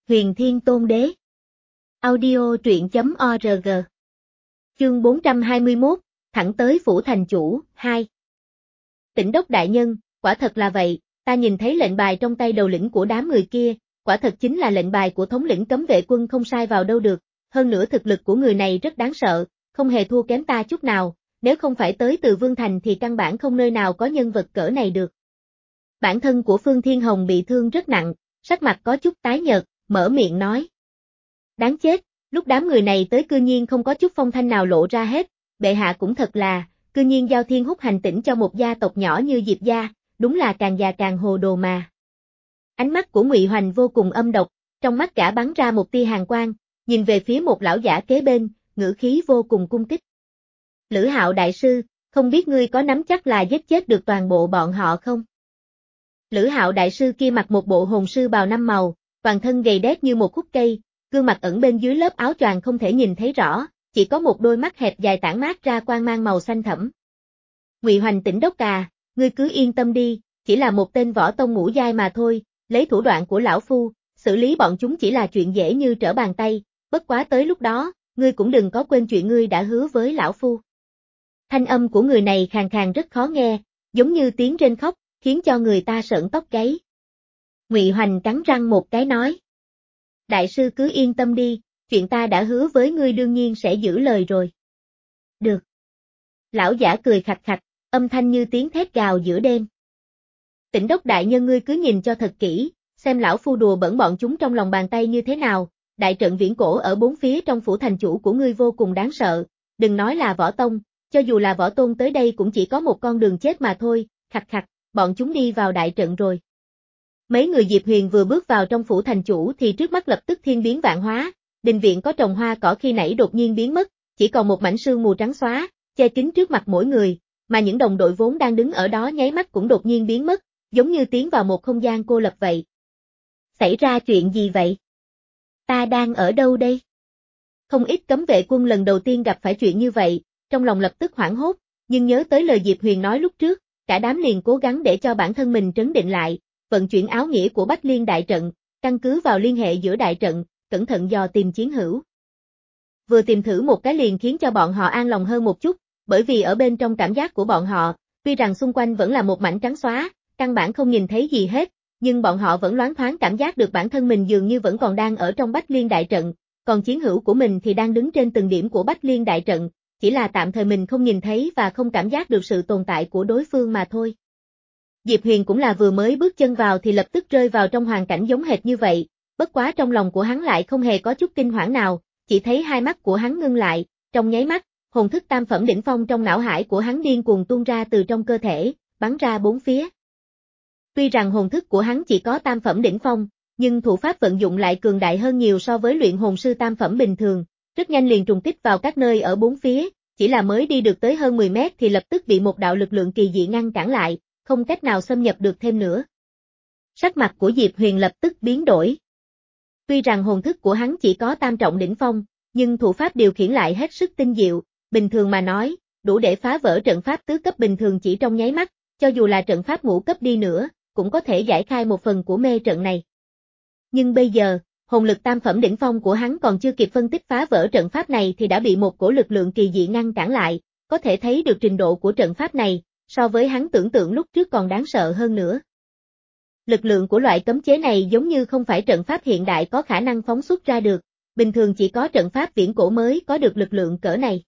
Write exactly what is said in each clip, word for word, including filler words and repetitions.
Huyền Thiên Tôn Đế. Audio truyện chấm org. Chương bốn trăm hai mươi mốt, thẳng tới phủ thành chủ, hai. Tỉnh đốc đại nhân, quả thật là vậy, ta nhìn thấy lệnh bài trong tay đầu lĩnh của đám người kia, quả thật chính là lệnh bài của thống lĩnh cấm vệ quân không sai vào đâu được, hơn nữa thực lực của người này rất đáng sợ, không hề thua kém ta chút nào, nếu không phải tới từ Vương Thành thì căn bản không nơi nào có nhân vật cỡ này được. Bản thân của Phương Thiên Hồng bị thương rất nặng, sắc mặt có chút tái nhợt, mở miệng nói. Đáng chết, lúc đám người này tới cư nhiên không có chút phong thanh nào lộ ra hết, bệ hạ cũng thật là, cư nhiên giao Thiên Húc hành tỉnh cho một gia tộc nhỏ như Diệp gia, đúng là càng già càng hồ đồ mà. Ánh mắt của Ngụy Hoành vô cùng âm độc, trong mắt gã bắn ra một tia hàn quang, nhìn về phía một lão giả kế bên, ngữ khí vô cùng cung kích. Lữ Hạo đại sư, không biết ngươi có nắm chắc là giết chết được toàn bộ bọn họ không? Lữ Hạo đại sư kia mặc một bộ hồn sư bào năm màu, toàn thân gầy đét như một khúc cây, gương mặt ẩn bên dưới lớp áo choàng không thể nhìn thấy rõ, chỉ có một đôi mắt hẹp dài tản mát ra quang mang màu xanh thẫm. Ngụy Hoành tỉnh đốc à, ngươi cứ yên tâm đi, chỉ là một tên võ tông ngũ giai mà thôi, lấy thủ đoạn của lão phu, xử lý bọn chúng chỉ là chuyện dễ như trở bàn tay, bất quá tới lúc đó, ngươi cũng đừng có quên chuyện ngươi đã hứa với lão phu. Thanh âm của người này khàn khàn rất khó nghe, giống như tiếng rên khóc, khiến cho người ta sởn tóc gáy. Ngụy Hoành cắn răng một cái nói. Đại sư cứ yên tâm đi, chuyện ta đã hứa với ngươi đương nhiên sẽ giữ lời rồi. Được. Lão giả cười khạch khạch, âm thanh như tiếng thét gào giữa đêm. Tỉnh đốc đại nhân ngươi cứ nhìn cho thật kỹ, xem lão phu đùa bẩn bọn chúng trong lòng bàn tay như thế nào, đại trận viễn cổ ở bốn phía trong phủ thành chủ của ngươi vô cùng đáng sợ, đừng nói là võ tông, cho dù là võ tôn tới đây cũng chỉ có một con đường chết mà thôi, khạch khạch, bọn chúng đi vào đại trận rồi. Mấy người Diệp Huyền vừa bước vào trong phủ thành chủ thì trước mắt lập tức thiên biến vạn hóa, đình viện có trồng hoa cỏ khi nãy đột nhiên biến mất, chỉ còn một mảnh sương mù trắng xóa, che kín trước mặt mỗi người, mà những đồng đội vốn đang đứng ở đó nháy mắt cũng đột nhiên biến mất, giống như tiến vào một không gian cô lập vậy. Xảy ra chuyện gì vậy? Ta đang ở đâu đây? Không ít cấm vệ quân lần đầu tiên gặp phải chuyện như vậy, trong lòng lập tức hoảng hốt, nhưng nhớ tới lời Diệp Huyền nói lúc trước, cả đám liền cố gắng để cho bản thân mình trấn định lại, vận chuyển áo nghĩa của Bách Liên đại trận, căn cứ vào liên hệ giữa đại trận, cẩn thận dò tìm chiến hữu. Vừa tìm thử một cái liền khiến cho bọn họ an lòng hơn một chút, bởi vì ở bên trong cảm giác của bọn họ, tuy rằng xung quanh vẫn là một mảnh trắng xóa, căn bản không nhìn thấy gì hết, nhưng bọn họ vẫn loáng thoáng cảm giác được bản thân mình dường như vẫn còn đang ở trong Bách Liên đại trận, còn chiến hữu của mình thì đang đứng trên từng điểm của Bách Liên đại trận, chỉ là tạm thời mình không nhìn thấy và không cảm giác được sự tồn tại của đối phương mà thôi. Diệp Huyền cũng là vừa mới bước chân vào thì lập tức rơi vào trong hoàn cảnh giống hệt như vậy, bất quá trong lòng của hắn lại không hề có chút kinh hoảng nào, chỉ thấy hai mắt của hắn ngưng lại, trong nháy mắt, hồn thức tam phẩm đỉnh phong trong não hải của hắn điên cuồng tuôn ra từ trong cơ thể, bắn ra bốn phía. Tuy rằng hồn thức của hắn chỉ có tam phẩm đỉnh phong, nhưng thủ pháp vận dụng lại cường đại hơn nhiều so với luyện hồn sư tam phẩm bình thường, rất nhanh liền trùng kích vào các nơi ở bốn phía, chỉ là mới đi được tới hơn mười mét thì lập tức bị một đạo lực lượng kỳ dị ngăn cản lại, không cách nào xâm nhập được thêm nữa. Sắc mặt của Diệp Huyền lập tức biến đổi. Tuy rằng hồn thức của hắn chỉ có tam trọng đỉnh phong, nhưng thủ pháp điều khiển lại hết sức tinh diệu, bình thường mà nói, đủ để phá vỡ trận pháp tứ cấp bình thường chỉ trong nháy mắt, cho dù là trận pháp ngũ cấp đi nữa, cũng có thể giải khai một phần của mê trận này. Nhưng bây giờ, hồn lực tam phẩm đỉnh phong của hắn còn chưa kịp phân tích phá vỡ trận pháp này thì đã bị một cổ lực lượng kỳ dị ngăn cản lại, có thể thấy được trình độ của trận pháp này, so với hắn tưởng tượng lúc trước còn đáng sợ hơn nữa. Lực lượng của loại cấm chế này giống như không phải trận pháp hiện đại có khả năng phóng xuất ra được, bình thường chỉ có trận pháp viễn cổ mới có được lực lượng cỡ này.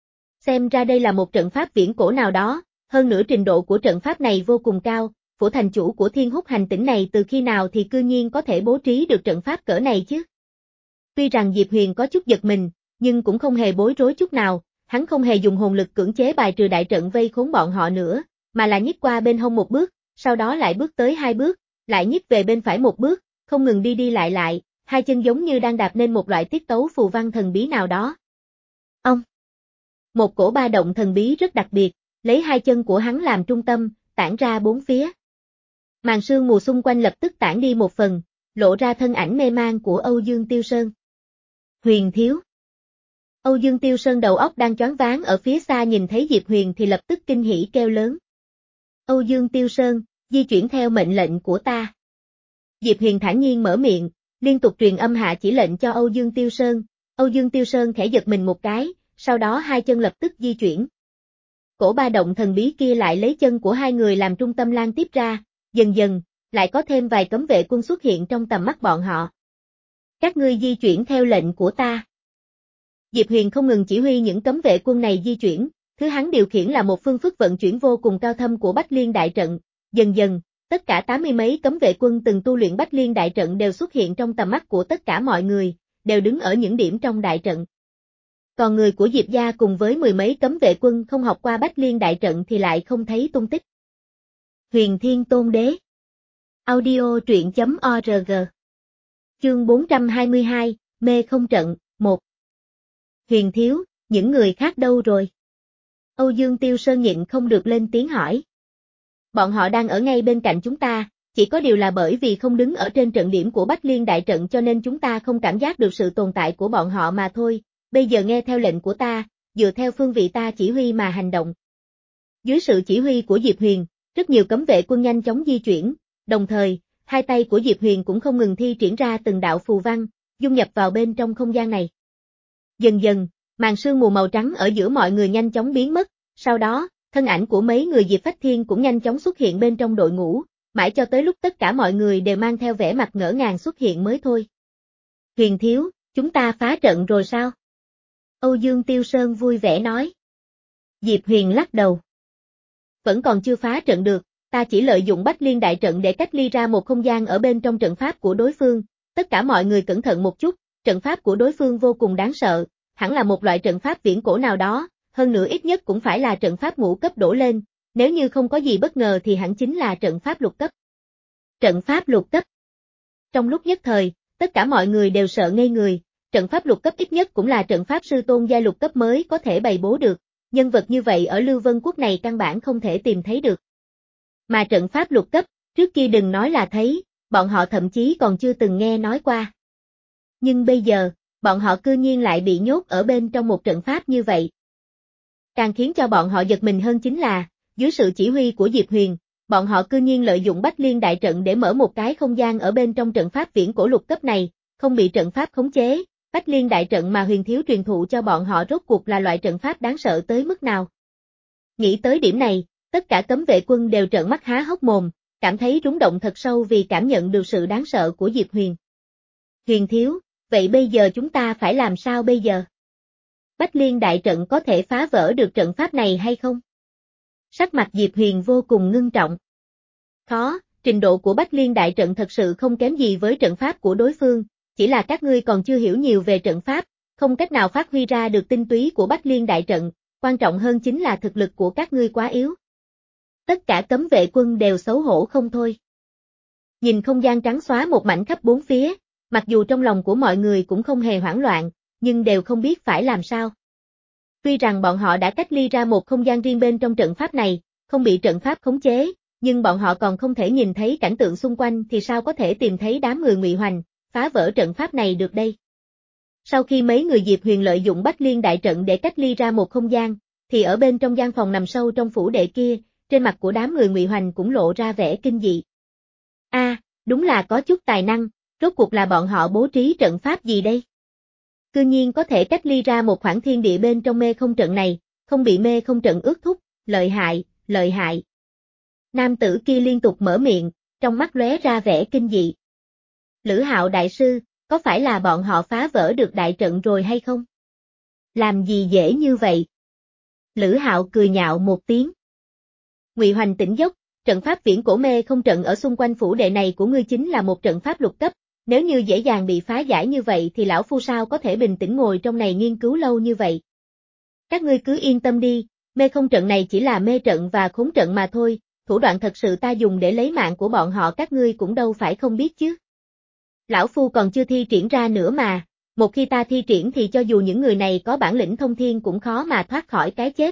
Xem ra đây là một trận pháp viễn cổ nào đó, hơn nữa trình độ của trận pháp này vô cùng cao, phủ thành chủ của Thiên Húc hành tỉnh này từ khi nào thì cư nhiên có thể bố trí được trận pháp cỡ này chứ. Tuy rằng Diệp Huyền có chút giật mình, nhưng cũng không hề bối rối chút nào, hắn không hề dùng hồn lực cưỡng chế bài trừ đại trận vây khốn bọn họ nữa, mà là nhích qua bên hông một bước, sau đó lại bước tới hai bước, lại nhích về bên phải một bước, không ngừng đi đi lại lại, hai chân giống như đang đạp nên một loại tiết tấu phù văn thần bí nào đó. Ông! Một cổ ba động thần bí rất đặc biệt, lấy hai chân của hắn làm trung tâm, tản ra bốn phía. Màn sương mù xung quanh lập tức tản đi một phần, lộ ra thân ảnh mê man của Âu Dương Tiêu Sơn. Huyền thiếu! Âu Dương Tiêu Sơn đầu óc đang choáng váng ở phía xa nhìn thấy Diệp Huyền thì lập tức kinh hỉ kêu lớn. Âu Dương Tiêu Sơn, di chuyển theo mệnh lệnh của ta. Diệp Huyền thản nhiên mở miệng, liên tục truyền âm hạ chỉ lệnh cho Âu Dương Tiêu Sơn. Âu Dương Tiêu Sơn khẽ giật mình một cái, sau đó hai chân lập tức di chuyển. Cổ ba động thần bí kia lại lấy chân của hai người làm trung tâm lan tiếp ra, dần dần, lại có thêm vài cấm vệ quân xuất hiện trong tầm mắt bọn họ. Các ngươi di chuyển theo lệnh của ta. Diệp Huyền không ngừng chỉ huy những cấm vệ quân này di chuyển, thứ hắn điều khiển là một phương thức vận chuyển vô cùng cao thâm của Bách Liên Đại Trận. Dần dần, tất cả tám mươi mấy cấm vệ quân từng tu luyện Bách Liên Đại Trận đều xuất hiện trong tầm mắt của tất cả mọi người, đều đứng ở những điểm trong đại trận. Còn người của Diệp gia cùng với mười mấy cấm vệ quân không học qua Bách Liên Đại Trận thì lại không thấy tung tích. Huyền Thiên Tôn Đế. Audio truyện chấm org. Chương bốn trăm hai mươi hai, Mê Không Trận, một. Huyền Thiếu, những người khác đâu rồi? Âu Dương Tiêu Sơn nhịn không được lên tiếng hỏi. Bọn họ đang ở ngay bên cạnh chúng ta, chỉ có điều là bởi vì không đứng ở trên trận điểm của Bách Liên Đại Trận cho nên chúng ta không cảm giác được sự tồn tại của bọn họ mà thôi, bây giờ nghe theo lệnh của ta, dựa theo phương vị ta chỉ huy mà hành động. Dưới sự chỉ huy của Diệp Huyền, rất nhiều cấm vệ quân nhanh chóng di chuyển, đồng thời, hai tay của Diệp Huyền cũng không ngừng thi triển ra từng đạo phù văn, dung nhập vào bên trong không gian này. Dần dần, màn sương mù màu trắng ở giữa mọi người nhanh chóng biến mất, sau đó, thân ảnh của mấy người Diệp Phách Thiên cũng nhanh chóng xuất hiện bên trong đội ngũ, mãi cho tới lúc tất cả mọi người đều mang theo vẻ mặt ngỡ ngàng xuất hiện mới thôi. Huyền Thiếu, chúng ta phá trận rồi sao? Âu Dương Tiêu Sơn vui vẻ nói. Diệp Huyền lắc đầu. Vẫn còn chưa phá trận được, ta chỉ lợi dụng Bách Liên Đại Trận để cách ly ra một không gian ở bên trong trận pháp của đối phương, tất cả mọi người cẩn thận một chút, trận pháp của đối phương vô cùng đáng sợ, hẳn là một loại trận pháp viễn cổ nào đó, hơn nữa ít nhất cũng phải là trận pháp ngũ cấp đổ lên, nếu như không có gì bất ngờ thì hẳn chính là trận pháp lục cấp. Trận pháp lục cấp. Trong lúc nhất thời, tất cả mọi người đều sợ ngây người, trận pháp lục cấp ít nhất cũng là trận pháp sư tôn giai lục cấp mới có thể bày bố được, nhân vật như vậy ở Lưu Vân Quốc này căn bản không thể tìm thấy được. Mà trận pháp lục cấp, trước kia đừng nói là thấy, bọn họ thậm chí còn chưa từng nghe nói qua. Nhưng bây giờ, bọn họ cư nhiên lại bị nhốt ở bên trong một trận pháp như vậy. Càng khiến cho bọn họ giật mình hơn chính là, dưới sự chỉ huy của Diệp Huyền, bọn họ cư nhiên lợi dụng Bách Liên Đại Trận để mở một cái không gian ở bên trong trận pháp viễn cổ lục cấp này, không bị trận pháp khống chế. Bách Liên Đại Trận mà Huyền Thiếu truyền thụ cho bọn họ rốt cuộc là loại trận pháp đáng sợ tới mức nào. Nghĩ tới điểm này, tất cả cấm vệ quân đều trợn mắt há hốc mồm, cảm thấy rung động thật sâu vì cảm nhận được sự đáng sợ của Diệp Huyền. Huyền Thiếu, vậy bây giờ chúng ta phải làm sao bây giờ? Bách Liên Đại Trận có thể phá vỡ được trận pháp này hay không? Sắc mặt Diệp Huyền vô cùng ngưng trọng. Khó, trình độ của Bách Liên Đại Trận thật sự không kém gì với trận pháp của đối phương, chỉ là các ngươi còn chưa hiểu nhiều về trận pháp, không cách nào phát huy ra được tinh túy của Bách Liên Đại Trận, quan trọng hơn chính là thực lực của các ngươi quá yếu. Tất cả cấm vệ quân đều xấu hổ không thôi. Nhìn không gian trắng xóa một mảnh khắp bốn phía, mặc dù trong lòng của mọi người cũng không hề hoảng loạn, nhưng đều không biết phải làm sao. Tuy rằng bọn họ đã cách ly ra một không gian riêng bên trong trận pháp này, không bị trận pháp khống chế, nhưng bọn họ còn không thể nhìn thấy cảnh tượng xung quanh thì sao có thể tìm thấy đám người Ngụy Hoành, phá vỡ trận pháp này được đây. Sau khi mấy người Diệp Huyền lợi dụng Bách Liên Đại Trận để cách ly ra một không gian, thì ở bên trong gian phòng nằm sâu trong phủ đệ kia, trên mặt của đám người Ngụy Hoành cũng lộ ra vẻ kinh dị. A, à, đúng là có chút tài năng, rốt cuộc là bọn họ bố trí trận pháp gì đây? Cư nhiên có thể cách ly ra một khoảng thiên địa bên trong mê không trận này, không bị mê không trận ước thúc, lợi hại, lợi hại. Nam tử kia liên tục mở miệng, trong mắt lóe ra vẻ kinh dị. Lữ Hạo đại sư, có phải là bọn họ phá vỡ được đại trận rồi hay không? Làm gì dễ như vậy? Lữ Hạo cười nhạo một tiếng. Ngụy Hoành tỉnh giấc, trận pháp viễn cổ mê không trận ở xung quanh phủ đệ này của ngươi chính là một trận pháp lục cấp, nếu như dễ dàng bị phá giải như vậy thì lão phu sao có thể bình tĩnh ngồi trong này nghiên cứu lâu như vậy. Các ngươi cứ yên tâm đi, mê không trận này chỉ là mê trận và khốn trận mà thôi, thủ đoạn thật sự ta dùng để lấy mạng của bọn họ các ngươi cũng đâu phải không biết chứ. Lão phu còn chưa thi triển ra nữa mà, một khi ta thi triển thì cho dù những người này có bản lĩnh thông thiên cũng khó mà thoát khỏi cái chết.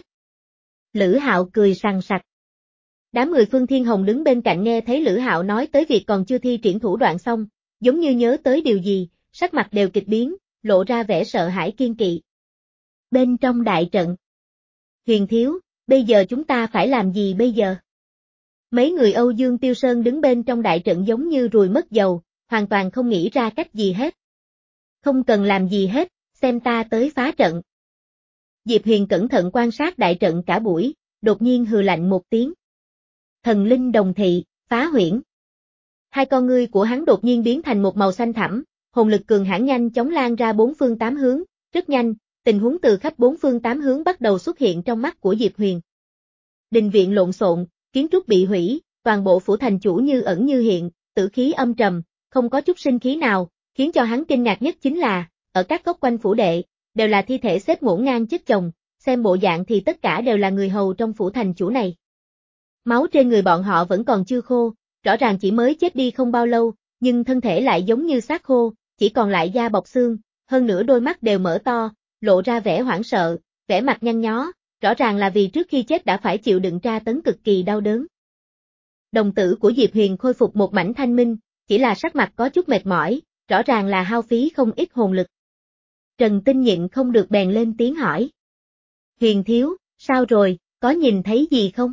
Lữ Hạo cười sằng sặc. Đám người Phương Thiên Hồng đứng bên cạnh nghe thấy Lữ Hạo nói tới việc còn chưa thi triển thủ đoạn xong, giống như nhớ tới điều gì, sắc mặt đều kịch biến, lộ ra vẻ sợ hãi kiên kỵ. Bên trong đại trận. Huyền Thiếu, bây giờ chúng ta phải làm gì bây giờ? Mấy người Âu Dương Tiêu Sơn đứng bên trong đại trận giống như ruồi mất dầu, hoàn toàn không nghĩ ra cách gì hết. Không cần làm gì hết, xem ta tới phá trận. Diệp Huyền cẩn thận quan sát đại trận cả buổi, đột nhiên hừ lạnh một tiếng. Thần linh đồng thị, phá huyễn. Hai con ngươi của hắn đột nhiên biến thành một màu xanh thẳm, hồn lực cường hãn nhanh chóng lan ra bốn phương tám hướng, rất nhanh, tình huống từ khắp bốn phương tám hướng bắt đầu xuất hiện trong mắt của Diệp Huyền. Đình viện lộn xộn, kiến trúc bị hủy, toàn bộ phủ thành chủ như ẩn như hiện, tử khí âm trầm, không có chút sinh khí nào, khiến cho hắn kinh ngạc nhất chính là, ở các góc quanh phủ đệ, đều là thi thể xếp ngổn ngang chất chồng, xem bộ dạng thì tất cả đều là người hầu trong phủ thành chủ này. Máu trên người bọn họ vẫn còn chưa khô, rõ ràng chỉ mới chết đi không bao lâu, nhưng thân thể lại giống như xác khô, chỉ còn lại da bọc xương, hơn nữa đôi mắt đều mở to, lộ ra vẻ hoảng sợ, vẻ mặt nhăn nhó, rõ ràng là vì trước khi chết đã phải chịu đựng tra tấn cực kỳ đau đớn. Đồng tử của Diệp Huyền khôi phục một mảnh thanh minh, chỉ là sắc mặt có chút mệt mỏi, rõ ràng là hao phí không ít hồn lực. Trần Tinh nhịn không được bèn lên tiếng hỏi. Huyền thiếu, sao rồi, có nhìn thấy gì không?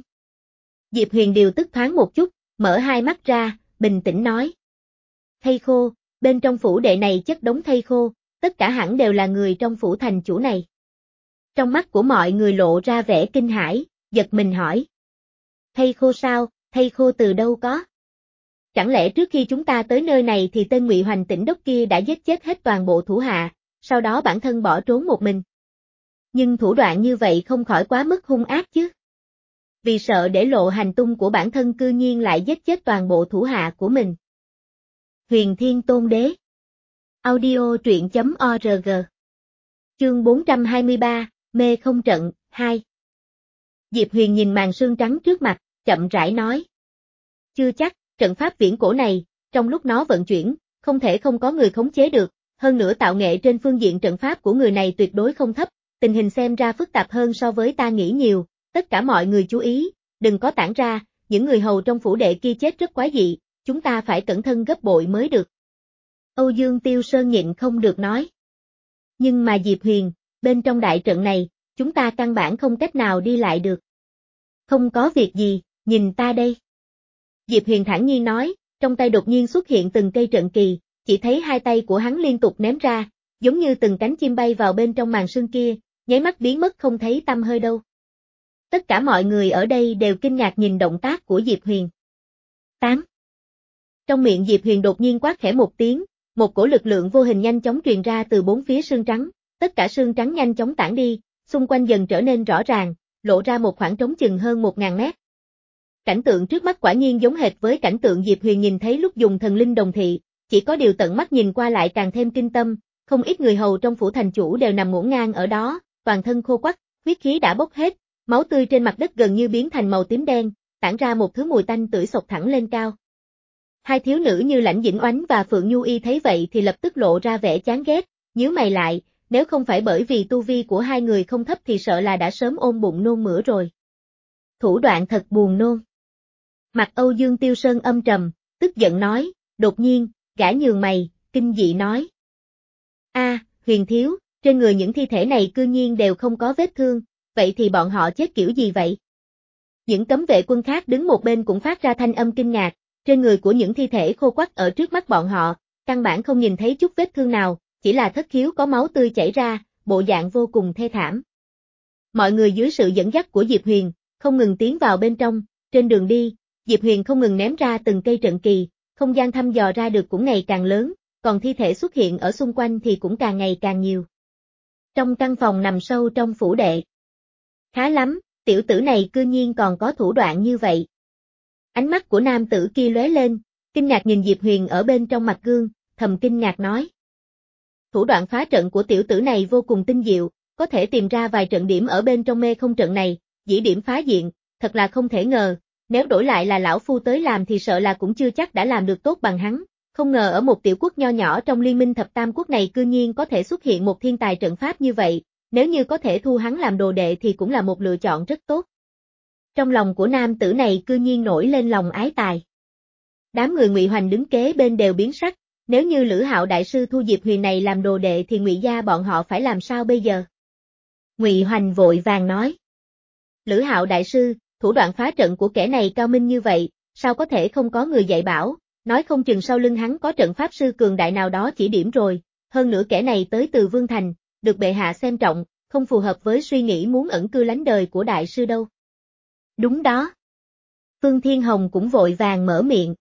Diệp Huyền điều tức thoáng một chút, mở hai mắt ra, bình tĩnh nói. Thây khô, bên trong phủ đệ này chất đống thây khô, tất cả hẳn đều là người trong phủ thành chủ này. Trong mắt của mọi người lộ ra vẻ kinh hãi, giật mình hỏi. Thây khô sao, thây khô từ đâu có? Chẳng lẽ trước khi chúng ta tới nơi này thì tên Ngụy Hoành Tỉnh Đốc kia đã giết chết hết toàn bộ thủ hạ, sau đó bản thân bỏ trốn một mình? Nhưng thủ đoạn như vậy không khỏi quá mức hung ác chứ? Vì sợ để lộ hành tung của bản thân cư nhiên lại giết chết toàn bộ thủ hạ của mình. Huyền Thiên Tôn Đế. Audio truyện chấm org. Chương bốn trăm hai mươi ba, Mê không trận, hai. Diệp Huyền nhìn màn sương trắng trước mặt, chậm rãi nói. Chưa chắc, trận pháp viễn cổ này, trong lúc nó vận chuyển, không thể không có người khống chế được, hơn nữa tạo nghệ trên phương diện trận pháp của người này tuyệt đối không thấp, tình hình xem ra phức tạp hơn so với ta nghĩ nhiều, tất cả mọi người chú ý, đừng có tản ra, những người hầu trong phủ đệ kia chết rất quái dị, chúng ta phải cẩn thận gấp bội mới được. Âu Dương Tiêu Sơn nhịn không được nói. Nhưng mà Diệp Huyền, bên trong đại trận này, chúng ta căn bản không cách nào đi lại được. Không có việc gì, nhìn ta đây. Diệp Huyền thản nhiên nói, trong tay đột nhiên xuất hiện từng cây trận kỳ, chỉ thấy hai tay của hắn liên tục ném ra, giống như từng cánh chim bay vào bên trong màn sương kia, nháy mắt biến mất không thấy tăm hơi đâu. Tất cả mọi người ở đây đều kinh ngạc nhìn động tác của Diệp Huyền. tám. Trong miệng Diệp Huyền đột nhiên quát khẽ một tiếng, một cổ lực lượng vô hình nhanh chóng truyền ra từ bốn phía sương trắng, tất cả sương trắng nhanh chóng tản đi, xung quanh dần trở nên rõ ràng, lộ ra một khoảng trống chừng hơn một ngàn mét. Cảnh tượng trước mắt quả nhiên giống hệt với cảnh tượng Diệp Huyền nhìn thấy lúc dùng thần linh đồng thị, chỉ có điều tận mắt nhìn qua lại càng thêm kinh tâm, không ít người hầu trong phủ thành chủ đều nằm ngổn ngang ở đó, toàn thân khô quắt, huyết khí đã bốc hết, máu tươi trên mặt đất gần như biến thành màu tím đen, tản ra một thứ mùi tanh tưởi sộc thẳng lên cao. Hai thiếu nữ như Lãnh Dĩnh Oánh và Phượng Nhu Y thấy vậy thì lập tức lộ ra vẻ chán ghét, nhíu mày lại, nếu không phải bởi vì tu vi của hai người không thấp thì sợ là đã sớm ôm bụng nôn mửa rồi. Thủ đoạn thật buồn nôn. Mặt Âu Dương Tiêu Sơn âm trầm, tức giận nói, đột nhiên, gã nhường mày, kinh dị nói. A, Huyền thiếu, trên người những thi thể này cư nhiên đều không có vết thương, vậy thì bọn họ chết kiểu gì vậy? Những cấm vệ quân khác đứng một bên cũng phát ra thanh âm kinh ngạc, trên người của những thi thể khô quắt ở trước mắt bọn họ, căn bản không nhìn thấy chút vết thương nào, chỉ là thất khiếu có máu tươi chảy ra, bộ dạng vô cùng thê thảm. Mọi người dưới sự dẫn dắt của Diệp Huyền, không ngừng tiến vào bên trong, trên đường đi, Diệp Huyền không ngừng ném ra từng cây trận kỳ, không gian thăm dò ra được cũng ngày càng lớn, còn thi thể xuất hiện ở xung quanh thì cũng càng ngày càng nhiều. Trong căn phòng nằm sâu trong phủ đệ. Khá lắm, tiểu tử này cư nhiên còn có thủ đoạn như vậy. Ánh mắt của nam tử kia lóe lên, kinh ngạc nhìn Diệp Huyền ở bên trong mặt gương, thầm kinh ngạc nói. Thủ đoạn phá trận của tiểu tử này vô cùng tinh diệu, có thể tìm ra vài trận điểm ở bên trong mê không trận này, dĩ điểm phá diện, thật là không thể ngờ, nếu đổi lại là lão phu tới làm thì sợ là cũng chưa chắc đã làm được tốt bằng hắn, không ngờ ở một tiểu quốc nho nhỏ trong liên minh thập tam quốc này cư nhiên có thể xuất hiện một thiên tài trận pháp như vậy, nếu như có thể thu hắn làm đồ đệ thì cũng là một lựa chọn rất tốt. Trong lòng của nam tử này cư nhiên nổi lên lòng ái tài. Đám người Ngụy Hoành đứng kế bên đều biến sắc, nếu như Lữ Hạo đại sư thu Diệp Huyền này làm đồ đệ thì Ngụy gia bọn họ phải làm sao bây giờ? Ngụy Hoành vội vàng nói. Lữ Hạo đại sư, thủ đoạn phá trận của kẻ này cao minh như vậy, sao có thể không có người dạy bảo, nói không chừng sau lưng hắn có trận pháp sư cường đại nào đó chỉ điểm rồi, hơn nữa kẻ này tới từ Vương Thành, được bệ hạ xem trọng, không phù hợp với suy nghĩ muốn ẩn cư lánh đời của đại sư đâu. Đúng đó. Phương Thiên Hồng cũng vội vàng mở miệng.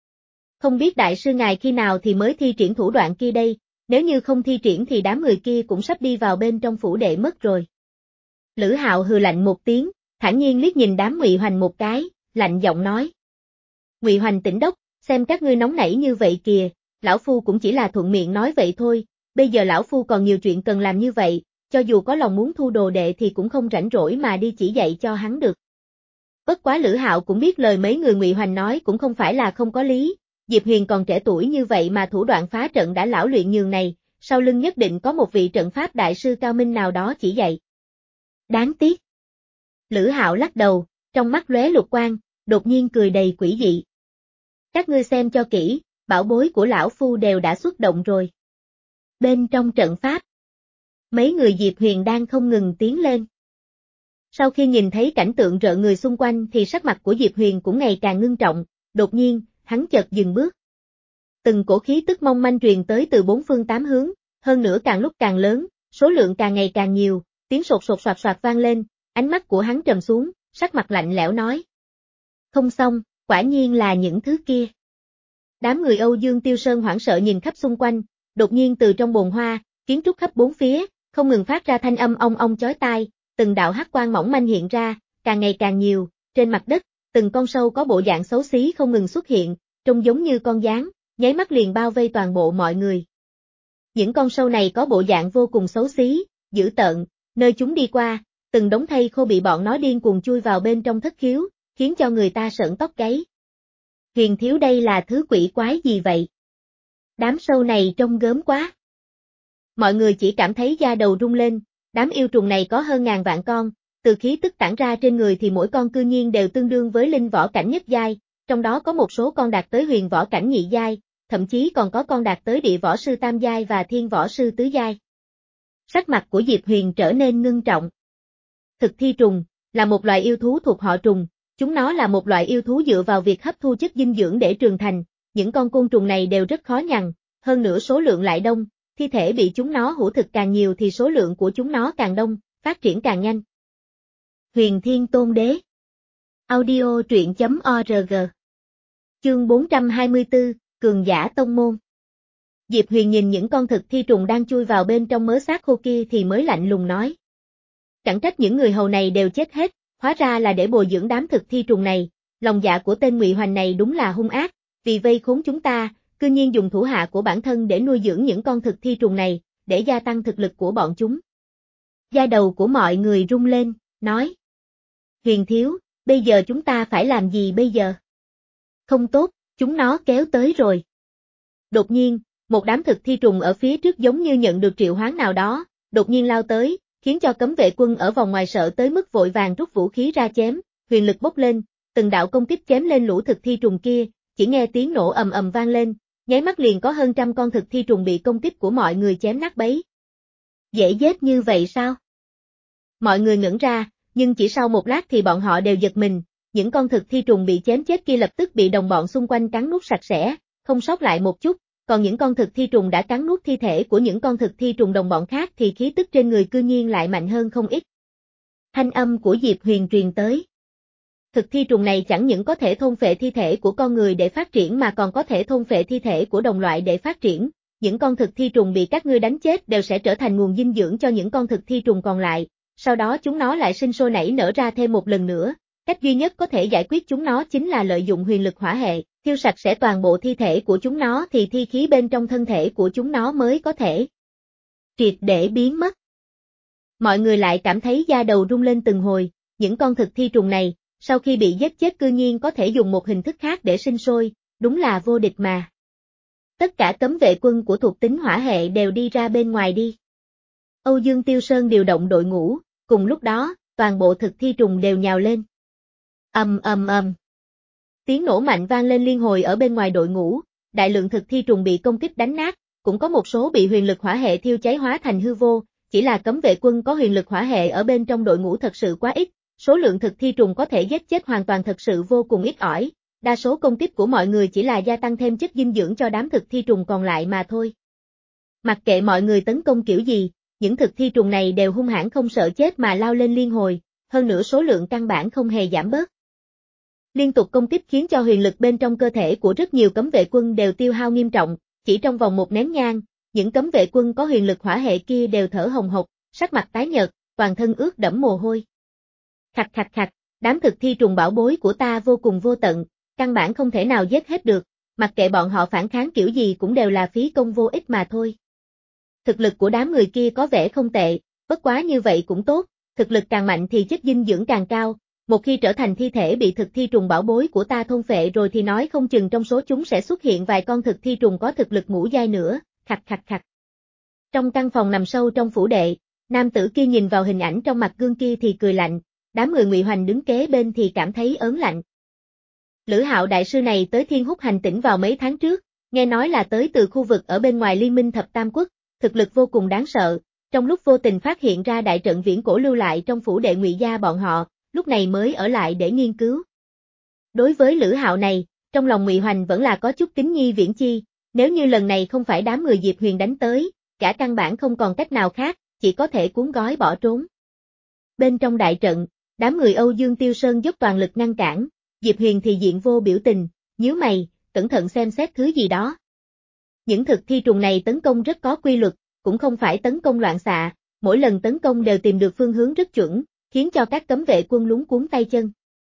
Không biết đại sư ngài khi nào thì mới thi triển thủ đoạn kia đây, nếu như không thi triển thì đám người kia cũng sắp đi vào bên trong phủ đệ mất rồi. Lữ Hạo hừ lạnh một tiếng, thản nhiên liếc nhìn đám Ngụy Hoành một cái, lạnh giọng nói. Ngụy Hoành tỉnh đốc, xem các ngươi nóng nảy như vậy kìa, lão phu cũng chỉ là thuận miệng nói vậy thôi, bây giờ lão phu còn nhiều chuyện cần làm như vậy, cho dù có lòng muốn thu đồ đệ thì cũng không rảnh rỗi mà đi chỉ dạy cho hắn được. Bất quá Lữ Hạo cũng biết lời mấy người Ngụy Hoành nói cũng không phải là không có lý, Diệp Huyền còn trẻ tuổi như vậy mà thủ đoạn phá trận đã lão luyện nhường này, sau lưng nhất định có một vị trận pháp đại sư cao minh nào đó chỉ dạy. Đáng tiếc. Lữ Hạo lắc đầu, trong mắt lóe lục quang, đột nhiên cười đầy quỷ dị. Các ngươi xem cho kỹ, bảo bối của lão phu đều đã xuất động rồi. Bên trong trận pháp, mấy người Diệp Huyền đang không ngừng tiến lên. Sau khi nhìn thấy cảnh tượng rợn người xung quanh thì sắc mặt của Diệp Huyền cũng ngày càng ngưng trọng, đột nhiên, hắn chợt dừng bước. Từng cổ khí tức mong manh truyền tới từ bốn phương tám hướng, hơn nữa càng lúc càng lớn, số lượng càng ngày càng nhiều, tiếng sột sột soạt soạt vang lên, ánh mắt của hắn trầm xuống, sắc mặt lạnh lẽo nói. Không xong, quả nhiên là những thứ kia. Đám người Âu Dương Tiêu Sơn hoảng sợ nhìn khắp xung quanh, đột nhiên từ trong bồn hoa, kiến trúc khắp bốn phía, không ngừng phát ra thanh âm ong ong chói tai, từng đạo hắc quang mỏng manh hiện ra, càng ngày càng nhiều, trên mặt đất, từng con sâu có bộ dạng xấu xí không ngừng xuất hiện, trông giống như con gián, nháy mắt liền bao vây toàn bộ mọi người. Những con sâu này có bộ dạng vô cùng xấu xí, dữ tợn, nơi chúng đi qua, từng đống thây khô bị bọn nó điên cuồng chui vào bên trong thất khiếu, khiến cho người ta sởn tóc gáy. Huyền thiếu đây là thứ quỷ quái gì vậy? Đám sâu này trông gớm quá. Mọi người chỉ cảm thấy da đầu rung lên, đám yêu trùng này có hơn ngàn vạn con, từ khí tức tản ra trên người thì mỗi con cư nhiên đều tương đương với linh võ cảnh nhất giai, trong đó có một số con đạt tới huyền võ cảnh nhị giai, thậm chí còn có con đạt tới địa võ sư tam giai và thiên võ sư tứ giai. Sắc mặt của Diệp Huyền trở nên ngưng trọng. Thực thi trùng, là một loài yêu thú thuộc họ trùng, chúng nó là một loại yêu thú dựa vào việc hấp thu chất dinh dưỡng để trưởng thành, những con côn trùng này đều rất khó nhằn, hơn nữa số lượng lại đông, thi thể bị chúng nó hủ thực càng nhiều thì số lượng của chúng nó càng đông, phát triển càng nhanh. Huyền Thiên Tôn Đế. Audio truyện chấm org. Chương bốn trăm hai mươi tư, Cường giả tông môn. Diệp Huyền nhìn những con thực thi trùng đang chui vào bên trong mớ xác khô kia thì mới lạnh lùng nói. Chẳng trách những người hầu này đều chết hết, hóa ra là để bồi dưỡng đám thực thi trùng này, lòng dạ của tên Ngụy Hoành này đúng là hung ác, vì vây khốn chúng ta, cư nhiên dùng thủ hạ của bản thân để nuôi dưỡng những con thực thi trùng này, để gia tăng thực lực của bọn chúng. Da đầu của mọi người rung lên, nói. Huyền thiếu, bây giờ chúng ta phải làm gì bây giờ? Không tốt, chúng nó kéo tới rồi. Đột nhiên, một đám thực thi trùng ở phía trước giống như nhận được triệu hoán nào đó, đột nhiên lao tới, khiến cho cấm vệ quân ở vòng ngoài sợ tới mức vội vàng rút vũ khí ra chém, huyền lực bốc lên, từng đạo công kích chém lên lũ thực thi trùng kia, chỉ nghe tiếng nổ ầm ầm vang lên, nháy mắt liền có hơn trăm con thực thi trùng bị công kích của mọi người chém nát bấy. Dễ giết như vậy sao? Mọi người ngẩn ra, nhưng chỉ sau một lát thì bọn họ đều giật mình, những con thực thi trùng bị chém chết kia lập tức bị đồng bọn xung quanh cắn nuốt sạch sẽ, không sót lại một chút, còn những con thực thi trùng đã cắn nuốt thi thể của những con thực thi trùng đồng bọn khác thì khí tức trên người cư nhiên lại mạnh hơn không ít. Thanh âm của Diệp Huyền truyền tới. Thực thi trùng này chẳng những có thể thôn phệ thi thể của con người để phát triển mà còn có thể thôn phệ thi thể của đồng loại để phát triển, những con thực thi trùng bị các ngươi đánh chết đều sẽ trở thành nguồn dinh dưỡng cho những con thực thi trùng còn lại, sau đó chúng nó lại sinh sôi nảy nở ra thêm một lần nữa, cách duy nhất có thể giải quyết chúng nó chính là lợi dụng huyền lực hỏa hệ, thiêu sạch sẽ toàn bộ thi thể của chúng nó thì thi khí bên trong thân thể của chúng nó mới có thể triệt để biến mất. Mọi người lại cảm thấy da đầu rung lên từng hồi, những con thực thi trùng này, sau khi bị giết chết cư nhiên có thể dùng một hình thức khác để sinh sôi, đúng là vô địch mà. Tất cả cấm vệ quân của thuộc tính hỏa hệ đều đi ra bên ngoài đi. Âu Dương Tiêu Sơn điều động đội ngũ, cùng lúc đó, toàn bộ thực thi trùng đều nhào lên. Ầm ầm ầm. Tiếng nổ mạnh vang lên liên hồi ở bên ngoài đội ngũ, đại lượng thực thi trùng bị công kích đánh nát, cũng có một số bị huyền lực hỏa hệ thiêu cháy hóa thành hư vô, chỉ là cấm vệ quân có huyền lực hỏa hệ ở bên trong đội ngũ thật sự quá ít, số lượng thực thi trùng có thể giết chết hoàn toàn thật sự vô cùng ít ỏi, đa số công kích của mọi người chỉ là gia tăng thêm chất dinh dưỡng cho đám thực thi trùng còn lại mà thôi. Mặc kệ mọi người tấn công kiểu gì, những thực thi trùng này đều hung hãn không sợ chết mà lao lên liên hồi, hơn nữa số lượng căn bản không hề giảm bớt. Liên tục công kích khiến cho huyền lực bên trong cơ thể của rất nhiều cấm vệ quân đều tiêu hao nghiêm trọng, chỉ trong vòng một nén nhang, những cấm vệ quân có huyền lực hỏa hệ kia đều thở hồng hộc, sắc mặt tái nhợt, toàn thân ướt đẫm mồ hôi. Khạch khạch khạch, đám thực thi trùng bảo bối của ta vô cùng vô tận, căn bản không thể nào giết hết được, mặc kệ bọn họ phản kháng kiểu gì cũng đều là phí công vô ích mà thôi. Thực lực của đám người kia có vẻ không tệ, bất quá như vậy cũng tốt, thực lực càng mạnh thì chất dinh dưỡng càng cao, một khi trở thành thi thể bị thực thi trùng bảo bối của ta thôn phệ rồi thì nói không chừng trong số chúng sẽ xuất hiện vài con thực thi trùng có thực lực ngũ giai nữa, khạch khạch khạch. Trong căn phòng nằm sâu trong phủ đệ, nam tử kia nhìn vào hình ảnh trong mặt gương kia thì cười lạnh, đám người Ngụy Hoành đứng kế bên thì cảm thấy ớn lạnh. Lữ Hạo đại sư này tới Thiên Húc hành tỉnh vào mấy tháng trước, nghe nói là tới từ khu vực ở bên ngoài Liên minh Thập Tam Quốc, thực lực vô cùng đáng sợ, trong lúc vô tình phát hiện ra đại trận viễn cổ lưu lại trong phủ đệ Ngụy gia bọn họ, lúc này mới ở lại để nghiên cứu. Đối với Lữ Hạo này, trong lòng Ngụy Hoành vẫn là có chút kính nhi viễn chi, nếu như lần này không phải đám người Diệp Huyền đánh tới, cả căn bản không còn cách nào khác, chỉ có thể cuốn gói bỏ trốn. Bên trong đại trận, đám người Âu Dương Tiêu Sơn dốc toàn lực ngăn cản, Diệp Huyền thì diện vô biểu tình, nhíu mày, cẩn thận xem xét thứ gì đó. Những thực thi trùng này tấn công rất có quy luật, cũng không phải tấn công loạn xạ, mỗi lần tấn công đều tìm được phương hướng rất chuẩn, khiến cho các cấm vệ quân luống cuống tay chân.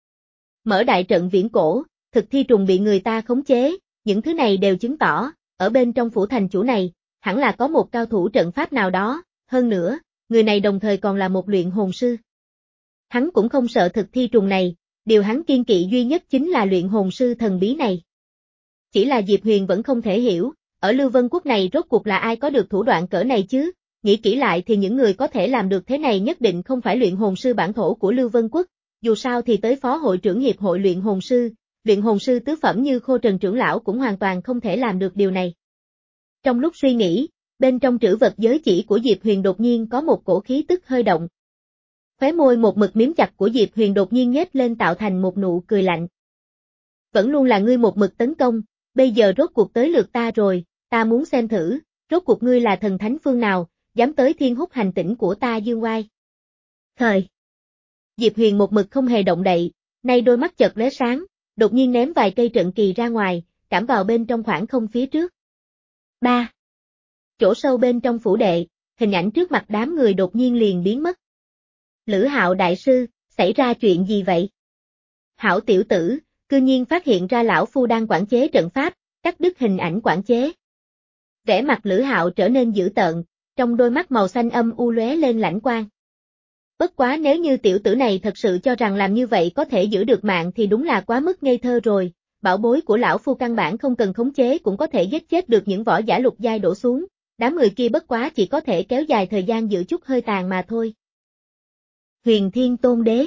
Mở đại trận viễn cổ, thực thi trùng bị người ta khống chế, những thứ này đều chứng tỏ, ở bên trong phủ thành chủ này, hẳn là có một cao thủ trận pháp nào đó, hơn nữa, người này đồng thời còn là một luyện hồn sư. Hắn cũng không sợ thực thi trùng này, điều hắn kiên kỵ duy nhất chính là luyện hồn sư thần bí này. Chỉ là Diệp Huyền vẫn không thể hiểu, ở Lưu Vân Quốc này rốt cuộc là ai có được thủ đoạn cỡ này chứ, nghĩ kỹ lại thì những người có thể làm được thế này nhất định không phải luyện hồn sư bản thổ của Lưu Vân Quốc, dù sao thì tới phó hội trưởng hiệp hội luyện hồn sư, luyện hồn sư tứ phẩm như Khô Trần trưởng lão cũng hoàn toàn không thể làm được điều này. Trong lúc suy nghĩ, bên trong trữ vật giới chỉ của Diệp Huyền đột nhiên có một cổ khí tức hơi động. Khóe môi một mực miếm chặt của Diệp Huyền đột nhiên nhếch lên tạo thành một nụ cười lạnh. Vẫn luôn là ngươi một mực tấn công, bây giờ rốt cuộc tới lượt ta rồi, ta muốn xem thử, rốt cuộc ngươi là thần thánh phương nào, dám tới Thiên Húc hành tỉnh của ta dương oai. Thời. Diệp Huyền một mực không hề động đậy, nay đôi mắt chợt lóe sáng, đột nhiên ném vài cây trận kỳ ra ngoài, cảm vào bên trong khoảng không phía trước. ba. Chỗ sâu bên trong phủ đệ, hình ảnh trước mặt đám người đột nhiên liền biến mất. Lữ Hạo đại sư, xảy ra chuyện gì vậy? Hảo tiểu tử, cư nhiên phát hiện ra lão phu đang quản chế trận pháp, cắt đứt hình ảnh quản chế. Vẻ mặt Lữ Hạo trở nên dữ tợn, trong đôi mắt màu xanh âm u lóe lên lãnh quang. Bất quá nếu như tiểu tử này thật sự cho rằng làm như vậy có thể giữ được mạng thì đúng là quá mức ngây thơ rồi, bảo bối của lão phu căn bản không cần khống chế cũng có thể giết chết được những võ giả lục giai đổ xuống, đám người kia bất quá chỉ có thể kéo dài thời gian giữ chút hơi tàn mà thôi. Huyền Thiên Tôn Đế.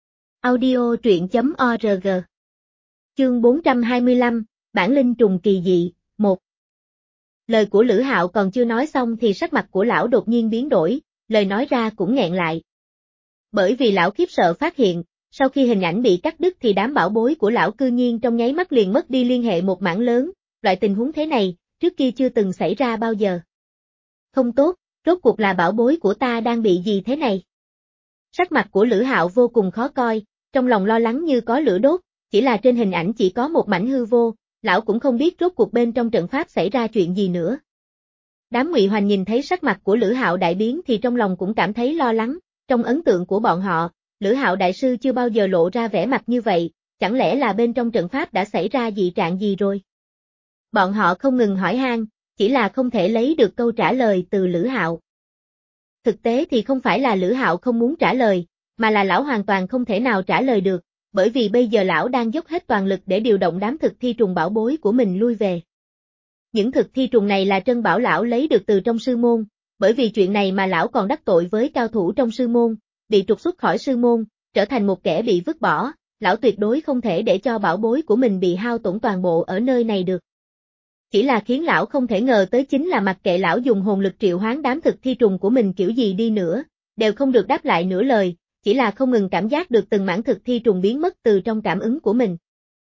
Audio truyện chấm org. Chương bốn trăm hai mươi lăm, Bản linh trùng kỳ dị, một. Lời của Lữ Hạo còn chưa nói xong thì sắc mặt của lão đột nhiên biến đổi, lời nói ra cũng nghẹn lại. Bởi vì lão khiếp sợ phát hiện, sau khi hình ảnh bị cắt đứt thì đám bảo bối của lão cư nhiên trong nháy mắt liền mất đi liên hệ một mảng lớn, loại tình huống thế này, trước kia chưa từng xảy ra bao giờ. Không tốt, rốt cuộc là bảo bối của ta đang bị gì thế này? Sắc mặt của Lữ Hạo vô cùng khó coi, trong lòng lo lắng như có lửa đốt, chỉ là trên hình ảnh chỉ có một mảnh hư vô, lão cũng không biết rốt cuộc bên trong trận pháp xảy ra chuyện gì nữa. Đám Ngụy Hoành nhìn thấy sắc mặt của Lữ Hạo đại biến thì trong lòng cũng cảm thấy lo lắng, trong ấn tượng của bọn họ, Lữ Hạo đại sư chưa bao giờ lộ ra vẻ mặt như vậy, chẳng lẽ là bên trong trận pháp đã xảy ra dị trạng gì rồi? Bọn họ không ngừng hỏi han, chỉ là không thể lấy được câu trả lời từ Lữ Hạo. Thực tế thì không phải là Lữ Hạo không muốn trả lời, mà là lão hoàn toàn không thể nào trả lời được, bởi vì bây giờ lão đang dốc hết toàn lực để điều động đám thực thi trùng bảo bối của mình lui về. Những thực thi trùng này là trân bảo lão lấy được từ trong sư môn, bởi vì chuyện này mà lão còn đắc tội với cao thủ trong sư môn, bị trục xuất khỏi sư môn, trở thành một kẻ bị vứt bỏ, lão tuyệt đối không thể để cho bảo bối của mình bị hao tổn toàn bộ ở nơi này được. Chỉ là khiến lão không thể ngờ tới chính là mặc kệ lão dùng hồn lực triệu hoán đám thực thi trùng của mình kiểu gì đi nữa, đều không được đáp lại nửa lời, chỉ là không ngừng cảm giác được từng mảng thực thi trùng biến mất từ trong cảm ứng của mình.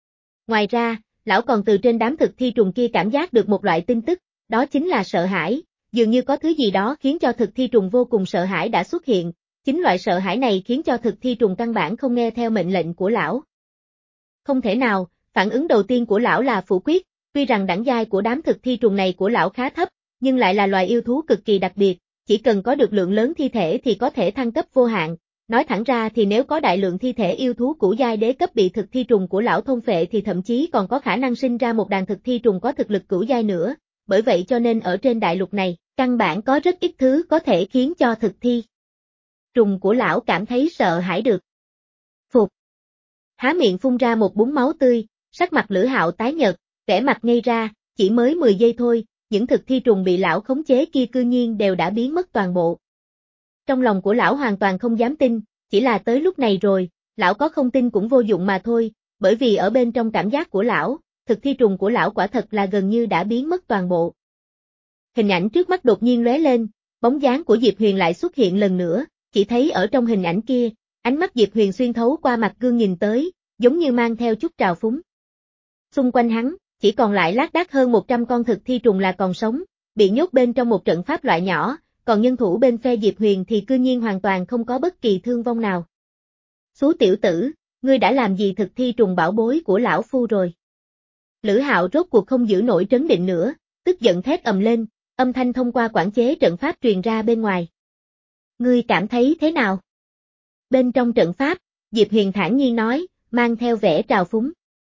Ngoài ra, lão còn từ trên đám thực thi trùng kia cảm giác được một loại tin tức, đó chính là sợ hãi, dường như có thứ gì đó khiến cho thực thi trùng vô cùng sợ hãi đã xuất hiện, chính loại sợ hãi này khiến cho thực thi trùng căn bản không nghe theo mệnh lệnh của lão. Không thể nào, phản ứng đầu tiên của lão là phủ quyết, tuy rằng đẳng giai của đám thực thi trùng này của lão khá thấp, nhưng lại là loài yêu thú cực kỳ đặc biệt, chỉ cần có được lượng lớn thi thể thì có thể thăng cấp vô hạn. Nói thẳng ra thì nếu có đại lượng thi thể yêu thú cửu giai đế cấp bị thực thi trùng của lão thôn phệ thì thậm chí còn có khả năng sinh ra một đàn thực thi trùng có thực lực cửu giai nữa, bởi vậy cho nên ở trên đại lục này, căn bản có rất ít thứ có thể khiến cho thực thi trùng của lão cảm thấy sợ hãi được. Phục. Há miệng phun ra một búng máu tươi, sắc mặt Lữ Hạo tái nhợt, vẻ mặt ngây ra, chỉ mới mười giây thôi, những thực thi trùng bị lão khống chế kia cư nhiên đều đã biến mất toàn bộ. Trong lòng của lão hoàn toàn không dám tin, chỉ là tới lúc này rồi, lão có không tin cũng vô dụng mà thôi, bởi vì ở bên trong cảm giác của lão, thực thi trùng của lão quả thật là gần như đã biến mất toàn bộ. Hình ảnh trước mắt đột nhiên lóe lên, bóng dáng của Diệp Huyền lại xuất hiện lần nữa, chỉ thấy ở trong hình ảnh kia, ánh mắt Diệp Huyền xuyên thấu qua mặt gương nhìn tới, giống như mang theo chút trào phúng. Xung quanh hắn, chỉ còn lại lác đác hơn một trăm con thực thi trùng là còn sống, bị nhốt bên trong một trận pháp loại nhỏ, còn nhân thủ bên phe Diệp Huyền thì cư nhiên hoàn toàn không có bất kỳ thương vong nào. Xú tiểu tử, ngươi đã làm gì thực thi trùng bảo bối của lão phu rồi? Lữ Hạo rốt cuộc không giữ nổi trấn định nữa, tức giận thét ầm lên, âm thanh thông qua quản chế trận pháp truyền ra bên ngoài. Ngươi cảm thấy thế nào? Bên trong trận pháp, Diệp Huyền thản nhiên nói, mang theo vẻ trào phúng.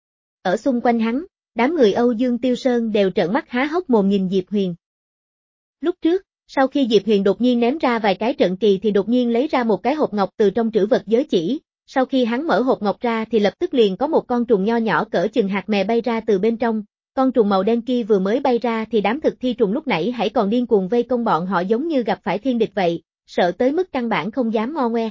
Ở xung quanh hắn, đám người Âu Dương Tiêu Sơn đều trợn mắt há hốc mồm nhìn Diệp Huyền. Lúc trước, sau khi Diệp Huyền đột nhiên ném ra vài cái trận kỳ thì đột nhiên lấy ra một cái hộp ngọc từ trong trữ vật giới chỉ, sau khi hắn mở hộp ngọc ra thì lập tức liền có một con trùng nho nhỏ cỡ chừng hạt mè bay ra từ bên trong, con trùng màu đen kia vừa mới bay ra thì đám thực thi trùng lúc nãy hãy còn điên cuồng vây công bọn họ giống như gặp phải thiên địch vậy, sợ tới mức căn bản không dám ngo ngoe.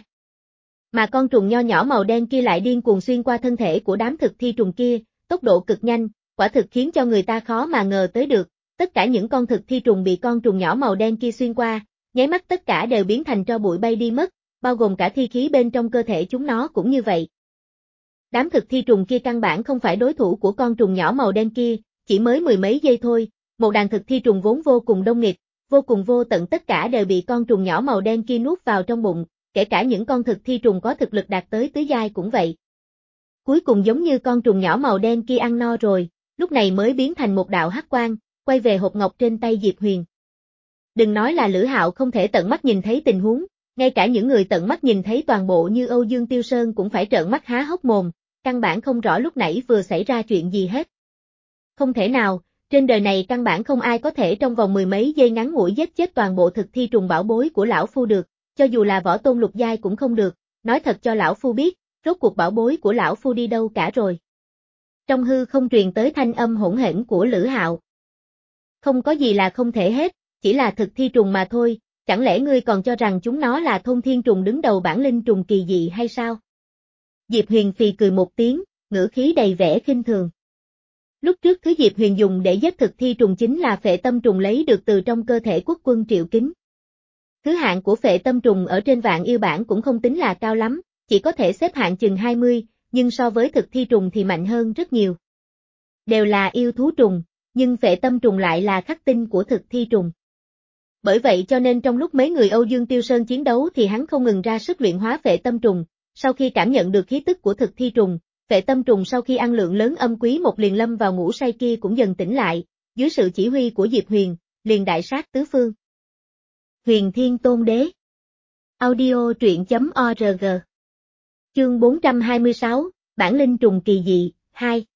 Mà con trùng nho nhỏ màu đen kia lại điên cuồng xuyên qua thân thể của đám thực thi trùng kia, tốc độ cực nhanh, quả thực khiến cho người ta khó mà ngờ tới được. Tất cả những con thực thi trùng bị con trùng nhỏ màu đen kia xuyên qua, nháy mắt tất cả đều biến thành tro bụi bay đi mất, bao gồm cả thi khí bên trong cơ thể chúng nó cũng như vậy. Đám thực thi trùng kia căn bản không phải đối thủ của con trùng nhỏ màu đen kia, chỉ mới mười mấy giây thôi, một đàn thực thi trùng vốn vô cùng đông nghịt, vô cùng vô tận tất cả đều bị con trùng nhỏ màu đen kia nuốt vào trong bụng, kể cả những con thực thi trùng có thực lực đạt tới tứ giai cũng vậy. Cuối cùng giống như con trùng nhỏ màu đen kia ăn no rồi, lúc này mới biến thành một đạo hắc quang, quay về hộp ngọc trên tay Diệp Huyền. Đừng nói là Lữ Hạo không thể tận mắt nhìn thấy tình huống, ngay cả những người tận mắt nhìn thấy toàn bộ như Âu Dương Tiêu Sơn cũng phải trợn mắt há hốc mồm, căn bản không rõ lúc nãy vừa xảy ra chuyện gì hết. Không thể nào, trên đời này căn bản không ai có thể trong vòng mười mấy giây ngắn ngủi giết chết toàn bộ thực thi trùng bảo bối của lão phu được, cho dù là võ tôn lục giai cũng không được, nói thật cho lão phu biết, rốt cuộc bảo bối của lão phu đi đâu cả rồi. Trong hư không truyền tới thanh âm hỗn hển của Lữ Hạo. Không có gì là không thể hết, chỉ là thực thi trùng mà thôi, chẳng lẽ ngươi còn cho rằng chúng nó là thôn thiên trùng đứng đầu bản linh trùng kỳ dị hay sao? Diệp Huyền phì cười một tiếng, ngữ khí đầy vẻ khinh thường. Lúc trước thứ Diệp Huyền dùng để giết thực thi trùng chính là phệ tâm trùng lấy được từ trong cơ thể quốc quân Triệu Kính. Thứ hạng của phệ tâm trùng ở trên vạn yêu bản cũng không tính là cao lắm, chỉ có thể xếp hạng chừng hai mươi, nhưng so với thực thi trùng thì mạnh hơn rất nhiều. Đều là yêu thú trùng, nhưng phệ tâm trùng lại là khắc tinh của thực thi trùng. Bởi vậy cho nên trong lúc mấy người Âu Dương Tiêu Sơn chiến đấu thì hắn không ngừng ra sức luyện hóa phệ tâm trùng, sau khi cảm nhận được khí tức của thực thi trùng, phệ tâm trùng sau khi ăn lượng lớn âm quý một liền lâm vào ngủ say kia cũng dần tỉnh lại, dưới sự chỉ huy của Diệp Huyền, liền đại sát tứ phương. Huyền Thiên Tôn Đế. Audio truyện chấm org. Chương bốn trăm hai mươi sáu, Bản linh trùng kỳ dị, hai.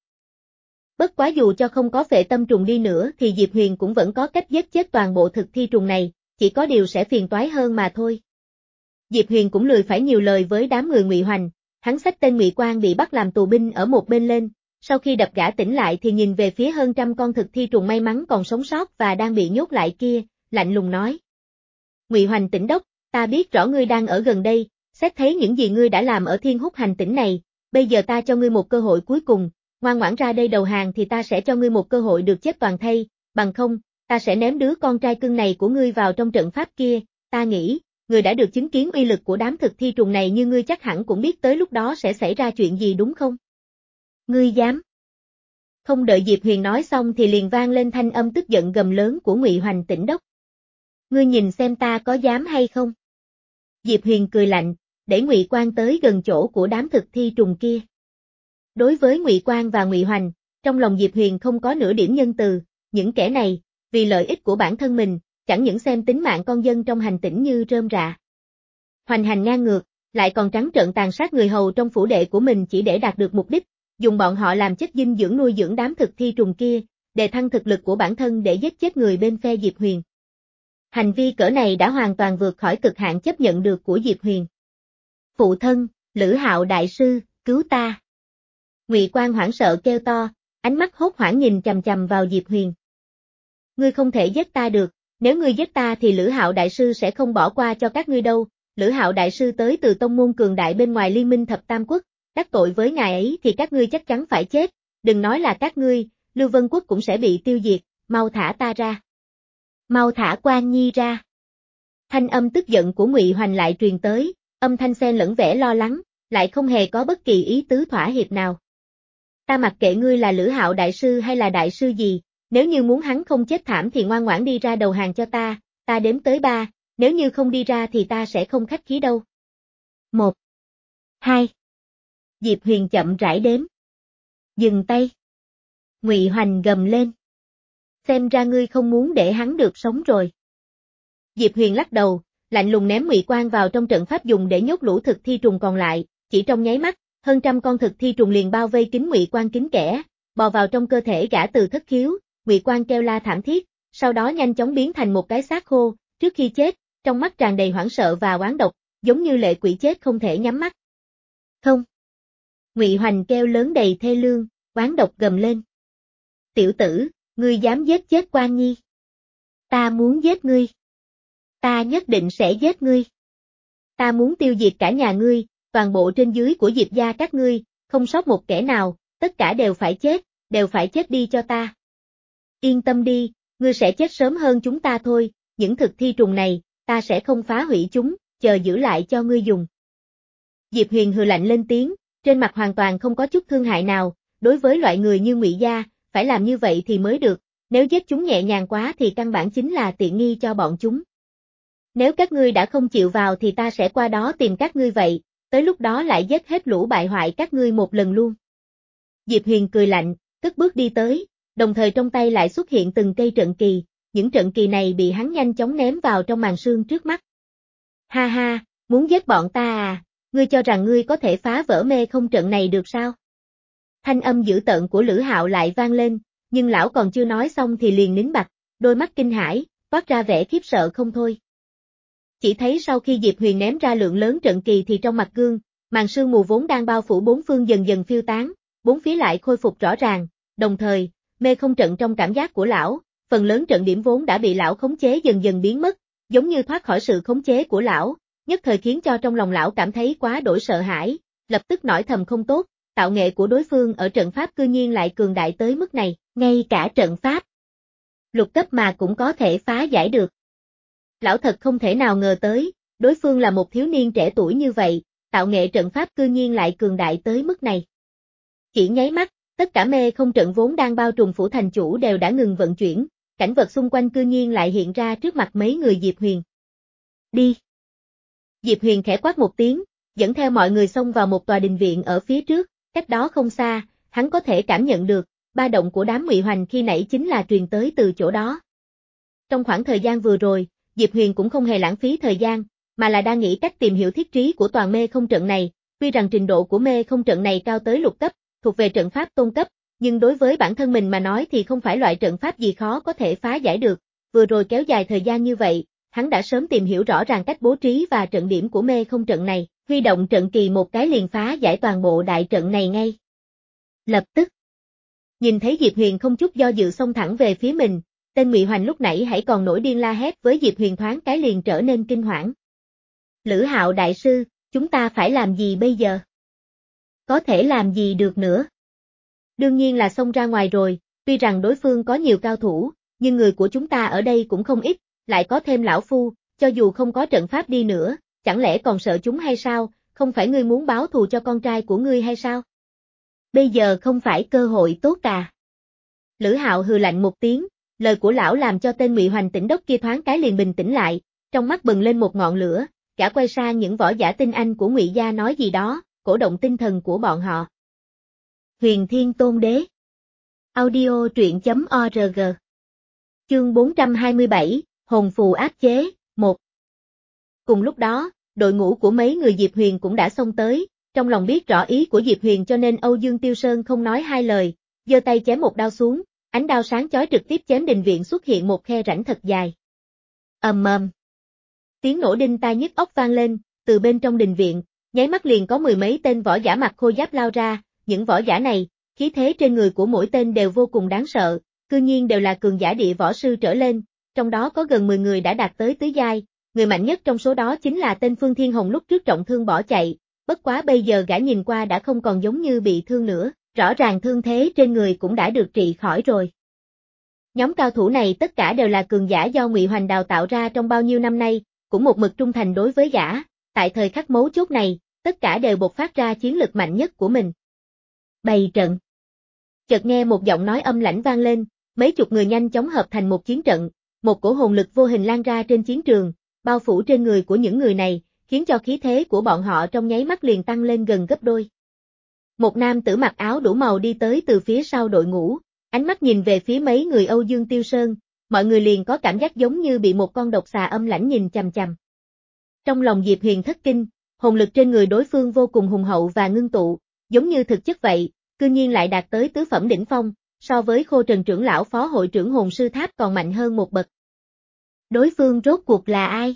Bất quá dù cho không có phệ tâm trùng đi nữa thì Diệp Huyền cũng vẫn có cách giết chết toàn bộ thực thi trùng này, chỉ có điều sẽ phiền toái hơn mà thôi. Diệp Huyền cũng lười phải nhiều lời với đám người Ngụy Hoành, hắn xách tên Ngụy Quang bị bắt làm tù binh ở một bên lên, sau khi đập gã tỉnh lại thì nhìn về phía hơn trăm con thực thi trùng may mắn còn sống sót và đang bị nhốt lại kia, lạnh lùng nói. Ngụy Hoành tỉnh đốc, ta biết rõ ngươi đang ở gần đây, xét thấy những gì ngươi đã làm ở Thiên Húc hành tỉnh này, bây giờ ta cho ngươi một cơ hội cuối cùng, ngoan ngoãn ra đây đầu hàng thì ta sẽ cho ngươi một cơ hội được chết toàn thây, bằng không, ta sẽ ném đứa con trai cưng này của ngươi vào trong trận pháp kia, ta nghĩ, ngươi đã được chứng kiến uy lực của đám thực thi trùng này như ngươi chắc hẳn cũng biết tới lúc đó sẽ xảy ra chuyện gì đúng không? Ngươi dám? Không đợi Diệp Huyền nói xong thì liền vang lên thanh âm tức giận gầm lớn của Ngụy Hoành Tỉnh đốc. Ngươi nhìn xem ta có dám hay không? Diệp Huyền cười lạnh, để Ngụy Quang tới gần chỗ của đám thực thi trùng kia. Đối với Ngụy Quang và Ngụy Hoành, trong lòng Diệp Huyền không có nửa điểm nhân từ, những kẻ này, vì lợi ích của bản thân mình, chẳng những xem tính mạng con dân trong hành tỉnh như rơm rạ. Hoành hành ngang ngược, lại còn trắng trợn tàn sát người hầu trong phủ đệ của mình chỉ để đạt được mục đích, dùng bọn họ làm chất dinh dưỡng nuôi dưỡng đám thực thi trùng kia, để thăng thực lực của bản thân để giết chết người bên phe Diệp Huyền. Hành vi cỡ này đã hoàn toàn vượt khỏi cực hạn chấp nhận được của Diệp Huyền. Phụ thân, Lữ Hạo đại sư, cứu ta. Ngụy Quang hoảng sợ kêu to, ánh mắt hốt hoảng nhìn chằm chằm vào Diệp Huyền. Ngươi không thể giết ta được, nếu ngươi giết ta thì Lữ Hạo đại sư sẽ không bỏ qua cho các ngươi đâu. Lữ Hạo đại sư tới từ tông môn cường đại bên ngoài liên minh thập tam quốc, đắc tội với ngài ấy thì các ngươi chắc chắn phải chết, đừng nói là các ngươi, Lưu Vân Quốc cũng sẽ bị tiêu diệt, mau thả ta ra. Mau thả Quan Nhi ra. Thanh âm tức giận của Ngụy Hoành lại truyền tới, âm thanh xen lẫn vẻ lo lắng, lại không hề có bất kỳ ý tứ thỏa hiệp nào. Ta mặc kệ ngươi là Lữ Hạo đại sư hay là đại sư gì, nếu như muốn hắn không chết thảm thì ngoan ngoãn đi ra đầu hàng cho ta, ta đếm tới ba, nếu như không đi ra thì ta sẽ không khách khí đâu. Một, hai. Diệp Huyền chậm rãi đếm. Dừng tay. Ngụy Hoành gầm lên. Xem ra ngươi không muốn để hắn được sống rồi. Diệp Huyền lắc đầu, lạnh lùng ném Ngụy Quang vào trong trận pháp dùng để nhốt lũ thực thi trùng còn lại, chỉ trong nháy mắt, hơn trăm con thực thi trùng liền bao vây kín Ngụy Quang kín kẽ, bò vào trong cơ thể gã từ thất khiếu, Ngụy Quang kêu la thảm thiết, sau đó nhanh chóng biến thành một cái xác khô, trước khi chết, trong mắt tràn đầy hoảng sợ và oán độc, giống như lệ quỷ chết không thể nhắm mắt. Không. Ngụy Hoành kêu lớn đầy thê lương, oán độc gầm lên. Tiểu tử, ngươi dám giết chết Quan Nhi. Ta muốn giết ngươi. Ta nhất định sẽ giết ngươi. Ta muốn tiêu diệt cả nhà ngươi, toàn bộ trên dưới của Diệp gia các ngươi, không sót một kẻ nào, tất cả đều phải chết, đều phải chết đi cho ta. Yên tâm đi, ngươi sẽ chết sớm hơn chúng ta thôi, những thực thi trùng này, ta sẽ không phá hủy chúng, chờ giữ lại cho ngươi dùng. Diệp Huyền hừ lạnh lên tiếng, trên mặt hoàn toàn không có chút thương hại nào, đối với loại người như Ngụy gia, phải làm như vậy thì mới được, nếu giết chúng nhẹ nhàng quá thì căn bản chính là tiện nghi cho bọn chúng. Nếu các ngươi đã không chịu vào thì ta sẽ qua đó tìm các ngươi vậy, tới lúc đó lại giết hết lũ bại hoại các ngươi một lần luôn. Diệp Huyền cười lạnh, cất bước đi tới, đồng thời trong tay lại xuất hiện từng cây trận kỳ, những trận kỳ này bị hắn nhanh chóng ném vào trong màn sương trước mắt. Ha ha, muốn giết bọn ta à, ngươi cho rằng ngươi có thể phá vỡ mê không trận này được sao? Thanh âm dữ tợn của Lữ Hạo lại vang lên, nhưng lão còn chưa nói xong thì liền nín bặt, đôi mắt kinh hãi, toát ra vẻ khiếp sợ không thôi. Chỉ thấy sau khi Diệp Huyền ném ra lượng lớn trận kỳ thì trong mặt gương, màn sương mù vốn đang bao phủ bốn phương dần dần phiêu tán, bốn phía lại khôi phục rõ ràng, đồng thời, mê không trận trong cảm giác của lão, phần lớn trận điểm vốn đã bị lão khống chế dần dần biến mất, giống như thoát khỏi sự khống chế của lão, nhất thời khiến cho trong lòng lão cảm thấy quá đổi sợ hãi, lập tức nổi thầm không tốt, tạo nghệ của đối phương ở trận pháp cư nhiên lại cường đại tới mức này, ngay cả trận pháp lục cấp mà cũng có thể phá giải được. Lão thật không thể nào ngờ tới, đối phương là một thiếu niên trẻ tuổi như vậy, tạo nghệ trận pháp cư nhiên lại cường đại tới mức này. Chỉ nháy mắt, tất cả mê không trận vốn đang bao trùm phủ thành chủ đều đã ngừng vận chuyển, cảnh vật xung quanh cư nhiên lại hiện ra trước mặt mấy người Diệp Huyền. Đi! Diệp Huyền khẽ quát một tiếng, dẫn theo mọi người xông vào một tòa đình viện ở phía trước, cách đó không xa, hắn có thể cảm nhận được, ba động của đám Ngụy Hoành khi nãy chính là truyền tới từ chỗ đó. Trong khoảng thời gian vừa rồi, Diệp Huyền cũng không hề lãng phí thời gian, mà là đang nghĩ cách tìm hiểu thiết trí của toàn mê không trận này, tuy rằng trình độ của mê không trận này cao tới lục cấp, thuộc về trận pháp tôn cấp, nhưng đối với bản thân mình mà nói thì không phải loại trận pháp gì khó có thể phá giải được, vừa rồi kéo dài thời gian như vậy, hắn đã sớm tìm hiểu rõ ràng cách bố trí và trận điểm của mê không trận này, huy động trận kỳ một cái liền phá giải toàn bộ đại trận này ngay. Lập tức, nhìn thấy Diệp Huyền không chút do dự xông thẳng về phía mình, tên Ngụy Hoành lúc nãy hãy còn nổi điên la hét với Diệp Huyền thoáng cái liền trở nên kinh hoảng. Lữ Hạo đại sư, chúng ta phải làm gì bây giờ? Có thể làm gì được nữa? Đương nhiên là xông ra ngoài rồi, tuy rằng đối phương có nhiều cao thủ, nhưng người của chúng ta ở đây cũng không ít, lại có thêm lão phu, cho dù không có trận pháp đi nữa, chẳng lẽ còn sợ chúng hay sao, không phải ngươi muốn báo thù cho con trai của ngươi hay sao? Bây giờ không phải cơ hội tốt à? Lữ Hạo hừ lạnh một tiếng, lời của lão làm cho tên Ngụy Hoành tỉnh đốc kia thoáng cái liền bình tĩnh lại, trong mắt bừng lên một ngọn lửa, gã quay sang những võ giả tinh anh của Ngụy gia nói gì đó, cổ động tinh thần của bọn họ. Huyền Thiên Tôn Đế. Audio truyện chấm org. Chương bốn trăm hai mươi bảy, Hồn phù áp chế, một. Cùng lúc đó, đội ngũ của mấy người Diệp Huyền cũng đã xông tới, trong lòng biết rõ ý của Diệp Huyền cho nên Âu Dương Tiêu Sơn không nói hai lời, giơ tay chém một đao xuống, ánh đao sáng chói trực tiếp chém đình viện xuất hiện một khe rãnh thật dài. Ầm ầm. Tiếng nổ đinh tai nhức óc vang lên, từ bên trong đình viện, nháy mắt liền có mười mấy tên võ giả mặc khôi giáp lao ra, những võ giả này, khí thế trên người của mỗi tên đều vô cùng đáng sợ, cư nhiên đều là cường giả địa võ sư trở lên, trong đó có gần mười người đã đạt tới tứ giai, người mạnh nhất trong số đó chính là tên Phương Thiên Hồng lúc trước trọng thương bỏ chạy, bất quá bây giờ gã nhìn qua đã không còn giống như bị thương nữa, rõ ràng thương thế trên người cũng đã được trị khỏi rồi. Nhóm cao thủ này tất cả đều là cường giả do Ngụy Hoành đào tạo ra trong bao nhiêu năm nay, cũng một mực trung thành đối với gã, tại thời khắc mấu chốt này, tất cả đều bộc phát ra chiến lực mạnh nhất của mình. Bày trận. Chợt nghe một giọng nói âm lãnh vang lên, mấy chục người nhanh chóng hợp thành một chiến trận, một cổ hồn lực vô hình lan ra trên chiến trường, bao phủ trên người của những người này, khiến cho khí thế của bọn họ trong nháy mắt liền tăng lên gần gấp đôi. Một nam tử mặc áo đủ màu đi tới từ phía sau đội ngũ, ánh mắt nhìn về phía mấy người Âu Dương Tiêu Sơn, mọi người liền có cảm giác giống như bị một con độc xà âm lãnh nhìn chằm chằm. Trong lòng Diệp Huyền thất kinh, hồn lực trên người đối phương vô cùng hùng hậu và ngưng tụ, giống như thực chất vậy, cư nhiên lại đạt tới tứ phẩm đỉnh phong, so với Khô Trần trưởng lão phó hội trưởng hồn sư tháp còn mạnh hơn một bậc. Đối phương rốt cuộc là ai?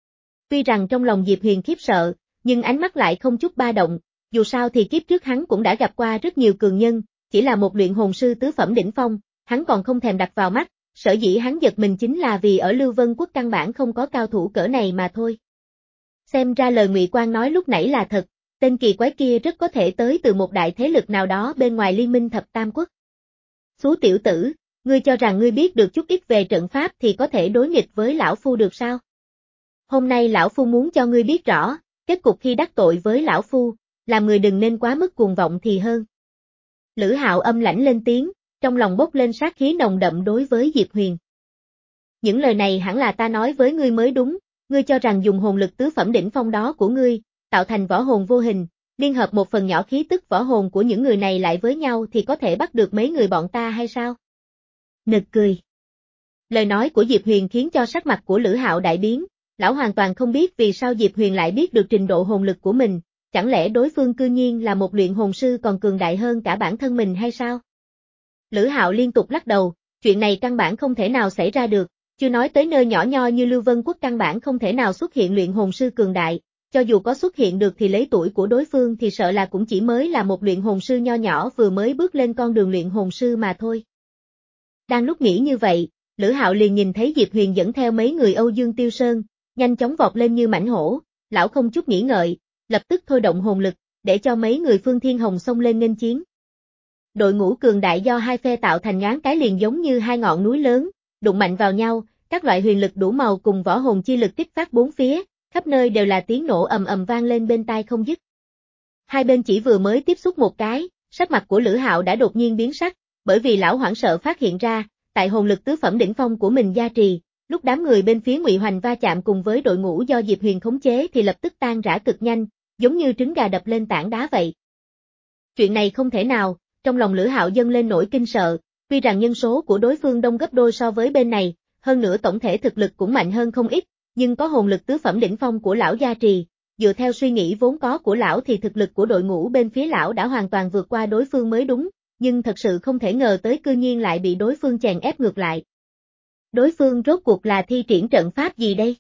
Tuy rằng trong lòng Diệp Huyền khiếp sợ, nhưng ánh mắt lại không chút ba động, dù sao thì kiếp trước hắn cũng đã gặp qua rất nhiều cường nhân, chỉ là một luyện hồn sư tứ phẩm đỉnh phong, hắn còn không thèm đặt vào mắt, sở dĩ hắn giật mình chính là vì ở Lưu Vân Quốc căn bản không có cao thủ cỡ này mà thôi. Xem ra lời Ngụy Quang nói lúc nãy là thật, tên kỳ quái kia rất có thể tới từ một đại thế lực nào đó bên ngoài liên minh thập tam quốc. Xú tiểu tử, ngươi cho rằng ngươi biết được chút ít về trận pháp thì có thể đối nghịch với lão phu được sao? Hôm nay lão phu muốn cho ngươi biết rõ, kết cục khi đắc tội với lão phu, làm người đừng nên quá mức cuồng vọng thì hơn. Lữ Hạo âm lãnh lên tiếng, trong lòng bốc lên sát khí nồng đậm đối với Diệp Huyền. Những lời này hẳn là ta nói với ngươi mới đúng, ngươi cho rằng dùng hồn lực tứ phẩm đỉnh phong đó của ngươi, tạo thành võ hồn vô hình, liên hợp một phần nhỏ khí tức võ hồn của những người này lại với nhau thì có thể bắt được mấy người bọn ta hay sao? Nực cười. Lời nói của Diệp Huyền khiến cho sắc mặt của Lữ Hạo đại biến, lão hoàn toàn không biết vì sao Diệp Huyền lại biết được trình độ hồn lực của mình, chẳng lẽ đối phương cư nhiên là một luyện hồn sư còn cường đại hơn cả bản thân mình hay sao? Lữ Hạo liên tục lắc đầu, chuyện này căn bản không thể nào xảy ra được, chưa nói tới nơi nhỏ nho như Lưu Vân Quốc căn bản không thể nào xuất hiện luyện hồn sư cường đại, cho dù có xuất hiện được thì lấy tuổi của đối phương thì sợ là cũng chỉ mới là một luyện hồn sư nho nhỏ vừa mới bước lên con đường luyện hồn sư mà thôi. Đang lúc nghĩ như vậy, Lữ Hạo liền nhìn thấy Diệp Huyền dẫn theo mấy người Âu Dương Tiêu Sơn, nhanh chóng vọt lên như mãnh hổ, lão không chút nghĩ ngợi, lập tức thôi động hồn lực, để cho mấy người Phương Thiên Hồng xông lên nghênh chiến. Đội ngũ cường đại do hai phe tạo thành nhoáng cái liền giống như hai ngọn núi lớn, đụng mạnh vào nhau, các loại huyền lực đủ màu cùng võ hồn chi lực kích phát bốn phía, khắp nơi đều là tiếng nổ ầm ầm vang lên bên tai không dứt. Hai bên chỉ vừa mới tiếp xúc một cái, sắc mặt của Lữ Hạo đã đột nhiên biến sắc, bởi vì lão hoảng sợ phát hiện ra, tại hồn lực tứ phẩm đỉnh phong của mình gia trì, lúc đám người bên phía Ngụy Hoành va chạm cùng với đội ngũ do Diệp Huyền khống chế thì lập tức tan rã cực nhanh, giống như trứng gà đập lên tảng đá vậy. Chuyện này không thể nào, trong lòng Lữ Hạo dâng lên nỗi kinh sợ, tuy rằng nhân số của đối phương đông gấp đôi so với bên này, hơn nữa tổng thể thực lực cũng mạnh hơn không ít, nhưng có hồn lực tứ phẩm đỉnh phong của lão gia trì, dựa theo suy nghĩ vốn có của lão thì thực lực của đội ngũ bên phía lão đã hoàn toàn vượt qua đối phương mới đúng, nhưng thật sự không thể ngờ tới cư nhiên lại bị đối phương chèn ép ngược lại. Đối phương rốt cuộc là thi triển trận pháp gì đây?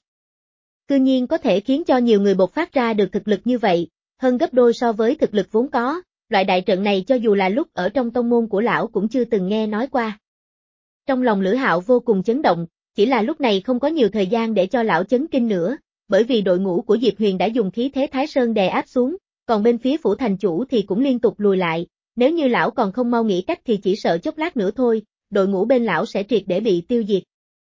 Cư nhiên có thể khiến cho nhiều người bộc phát ra được thực lực như vậy, hơn gấp đôi so với thực lực vốn có, loại đại trận này cho dù là lúc ở trong tông môn của lão cũng chưa từng nghe nói qua. Trong lòng Lữ Hạo vô cùng chấn động, chỉ là lúc này không có nhiều thời gian để cho lão chấn kinh nữa, bởi vì đội ngũ của Diệp Huyền đã dùng khí thế Thái Sơn đè áp xuống, còn bên phía phủ thành chủ thì cũng liên tục lùi lại, nếu như lão còn không mau nghĩ cách thì chỉ sợ chốc lát nữa thôi, đội ngũ bên lão sẽ triệt để bị tiêu diệt.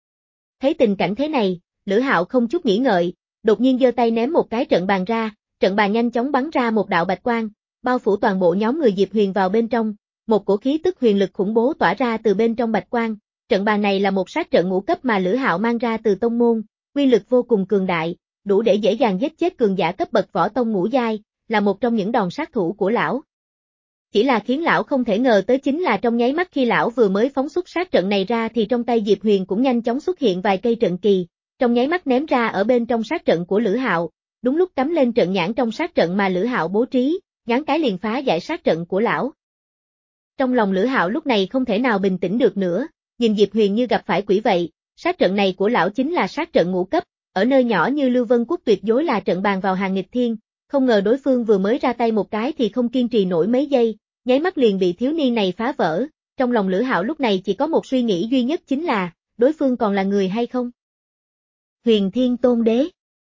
Thấy tình cảnh thế này, Lữ Hạo không chút nghĩ ngợi, đột nhiên giơ tay ném một cái trận bàn ra, trận bàn nhanh chóng bắn ra một đạo bạch quang, bao phủ toàn bộ nhóm người Diệp Huyền vào bên trong, một cổ khí tức huyền lực khủng bố tỏa ra từ bên trong bạch quang. Trận bàn này là một sát trận ngũ cấp mà Lữ Hạo mang ra từ tông môn, uy lực vô cùng cường đại, đủ để dễ dàng giết chết cường giả cấp bậc võ tông ngũ giai, là một trong những đòn sát thủ của lão. Chỉ là khiến lão không thể ngờ tới chính là trong nháy mắt khi lão vừa mới phóng xuất sát trận này ra thì trong tay Diệp Huyền cũng nhanh chóng xuất hiện vài cây trận kỳ, trong nháy mắt ném ra ở bên trong sát trận của Lữ Hạo, đúng lúc cắm lên trận nhãn trong sát trận mà Lữ Hạo bố trí, ngắn cái liền phá giải sát trận của lão. Trong lòng Lữ Hạo lúc này không thể nào bình tĩnh được nữa, nhìn Diệp Huyền như gặp phải quỷ vậy, sát trận này của lão chính là sát trận ngũ cấp, ở nơi nhỏ như Lưu Vân Quốc tuyệt đối là trận bàn vào hàng nghịch thiên, không ngờ đối phương vừa mới ra tay một cái thì không kiên trì nổi mấy giây, nháy mắt liền bị thiếu niên này phá vỡ, trong lòng Lữ Hạo lúc này chỉ có một suy nghĩ duy nhất chính là, đối phương còn là người hay không? Huyền Thiên Tôn Đế.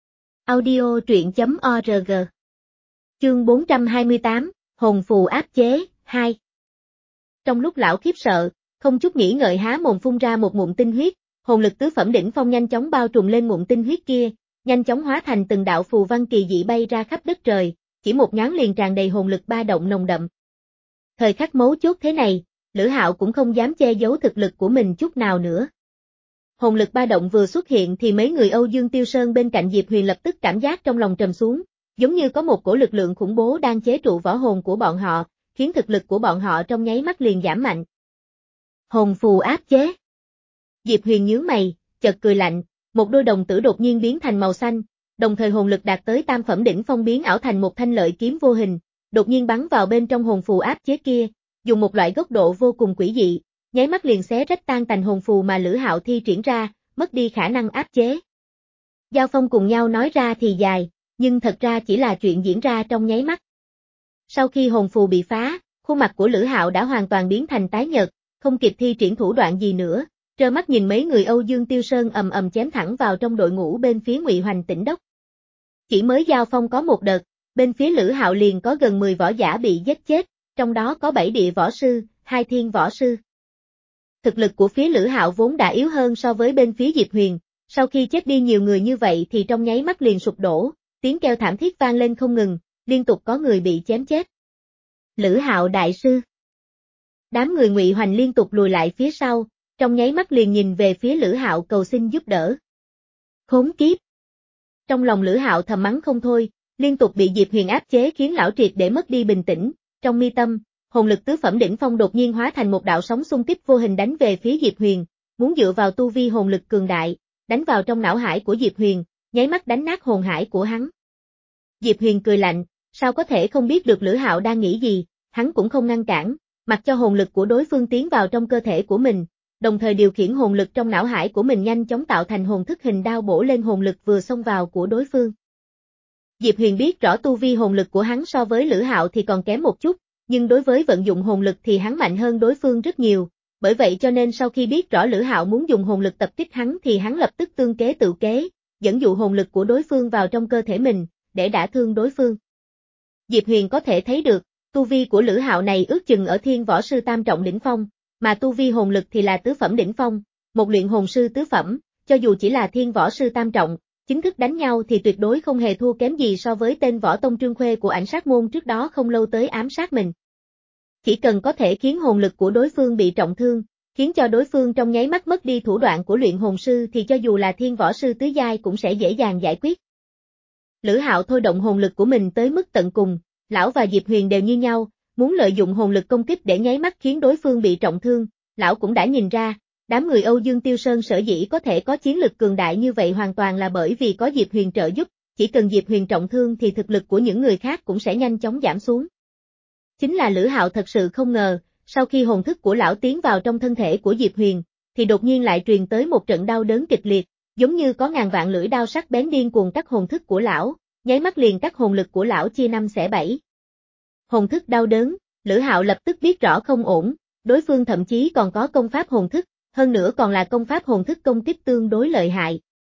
Audio truyện chấm org. Chương bốn trăm hai mươi tám, Hồn phù áp chế, hai. Trong lúc lão khiếp sợ, không chút nghĩ ngợi há mồm phun ra một ngụm tinh huyết, hồn lực tứ phẩm đỉnh phong nhanh chóng bao trùm lên ngụm tinh huyết kia, nhanh chóng hóa thành từng đạo phù văn kỳ dị bay ra khắp đất trời, chỉ một nhoáng liền tràn đầy hồn lực ba động nồng đậm. Thời khắc mấu chốt thế này, Lữ Hạo cũng không dám che giấu thực lực của mình chút nào nữa. Hồn lực ba động vừa xuất hiện thì mấy người Âu Dương Tiêu Sơn bên cạnh Diệp Huyền lập tức cảm giác trong lòng trầm xuống, giống như có một cổ lực lượng khủng bố đang chế trụ võ hồn của bọn họ, khiến thực lực của bọn họ trong nháy mắt liền giảm mạnh. Hồn phù áp chế. Diệp Huyền nhướng mày, chợt cười lạnh, một đôi đồng tử đột nhiên biến thành màu xanh, đồng thời hồn lực đạt tới tam phẩm đỉnh phong biến ảo thành một thanh lợi kiếm vô hình, đột nhiên bắn vào bên trong hồn phù áp chế kia, dùng một loại góc độ vô cùng quỷ dị, nháy mắt liền xé rách tan tành hồn phù mà Lữ Hạo thi triển ra, mất đi khả năng áp chế. Giao phong cùng nhau nói ra thì dài, nhưng thật ra chỉ là chuyện diễn ra trong nháy mắt. Sau khi hồn phù bị phá, khuôn mặt của Lữ Hạo đã hoàn toàn biến thành tái nhợt, không kịp thi triển thủ đoạn gì nữa, trơ mắt nhìn mấy người Âu Dương Tiêu Sơn ầm ầm chém thẳng vào trong đội ngũ bên phía Ngụy Hoành Tỉnh Đốc. Chỉ mới giao phong có một đợt, bên phía Lữ Hạo liền có gần mười võ giả bị giết chết, trong đó có bảy địa võ sư, hai thiên võ sư. Thực lực của phía Lữ Hạo vốn đã yếu hơn so với bên phía Diệp Huyền, sau khi chết đi nhiều người như vậy thì trong nháy mắt liền sụp đổ, tiếng kêu thảm thiết vang lên không ngừng, liên tục có người bị chém chết. Lữ Hạo đại sư. Đám người Ngụy Hoành liên tục lùi lại phía sau, trong nháy mắt liền nhìn về phía Lữ Hạo cầu xin giúp đỡ. Khốn kiếp. Trong lòng Lữ Hạo thầm mắng không thôi, liên tục bị Diệp Huyền áp chế khiến lão triệt để mất đi bình tĩnh, trong mi tâm, hồn lực tứ phẩm đỉnh phong đột nhiên hóa thành một đạo sóng xung kích vô hình đánh về phía Diệp Huyền, muốn dựa vào tu vi hồn lực cường đại, đánh vào trong não hải của Diệp Huyền, nháy mắt đánh nát hồn hải của hắn. Diệp Huyền cười lạnh, sao có thể không biết được Lữ Hạo đang nghĩ gì, hắn cũng không ngăn cản, mặc cho hồn lực của đối phương tiến vào trong cơ thể của mình, đồng thời điều khiển hồn lực trong não hải của mình nhanh chóng tạo thành hồn thức hình đao bổ lên hồn lực vừa xông vào của đối phương. Diệp Huyền biết rõ tu vi hồn lực của hắn so với Lữ Hạo thì còn kém một chút, nhưng đối với vận dụng hồn lực thì hắn mạnh hơn đối phương rất nhiều, bởi vậy cho nên sau khi biết rõ Lữ Hạo muốn dùng hồn lực tập kích hắn thì hắn lập tức tương kế tự kế, dẫn dụ hồn lực của đối phương vào trong cơ thể mình, để đả thương đối phương. Diệp Huyền có thể thấy được, tu vi của Lữ Hạo này ước chừng ở thiên võ sư tam trọng đỉnh phong, mà tu vi hồn lực thì là tứ phẩm đỉnh phong, một luyện hồn sư tứ phẩm, cho dù chỉ là thiên võ sư tam trọng, chính thức đánh nhau thì tuyệt đối không hề thua kém gì so với tên võ tông Trương Khuê của Ảnh Sát môn trước đó không lâu tới ám sát mình. Chỉ cần có thể khiến hồn lực của đối phương bị trọng thương, khiến cho đối phương trong nháy mắt mất đi thủ đoạn của luyện hồn sư thì cho dù là thiên võ sư tứ giai cũng sẽ dễ dàng giải quyết. Lữ Hạo thôi động hồn lực của mình tới mức tận cùng, lão và Diệp Huyền đều như nhau, muốn lợi dụng hồn lực công kích để nháy mắt khiến đối phương bị trọng thương, lão cũng đã nhìn ra, đám người Âu Dương Tiêu Sơn sở dĩ có thể có chiến lực cường đại như vậy hoàn toàn là bởi vì có Diệp Huyền trợ giúp, chỉ cần Diệp Huyền trọng thương thì thực lực của những người khác cũng sẽ nhanh chóng giảm xuống. Chính là Lữ Hạo thật sự không ngờ, sau khi hồn thức của lão tiến vào trong thân thể của Diệp Huyền, thì đột nhiên lại truyền tới một trận đau đớn kịch liệt, giống như có ngàn vạn lưỡi đao sắc bén điên cuồng cắt hồn thức của lão, nháy mắt liền cắt hồn lực của lão chia năm xẻ bảy. Hồn thức đau đớn, Lữ Hạo lập tức biết rõ không ổn, đối phương thậm chí còn có công pháp hồn thức, hơn nữa còn là công pháp hồn thức công kích tương đối lợi hại.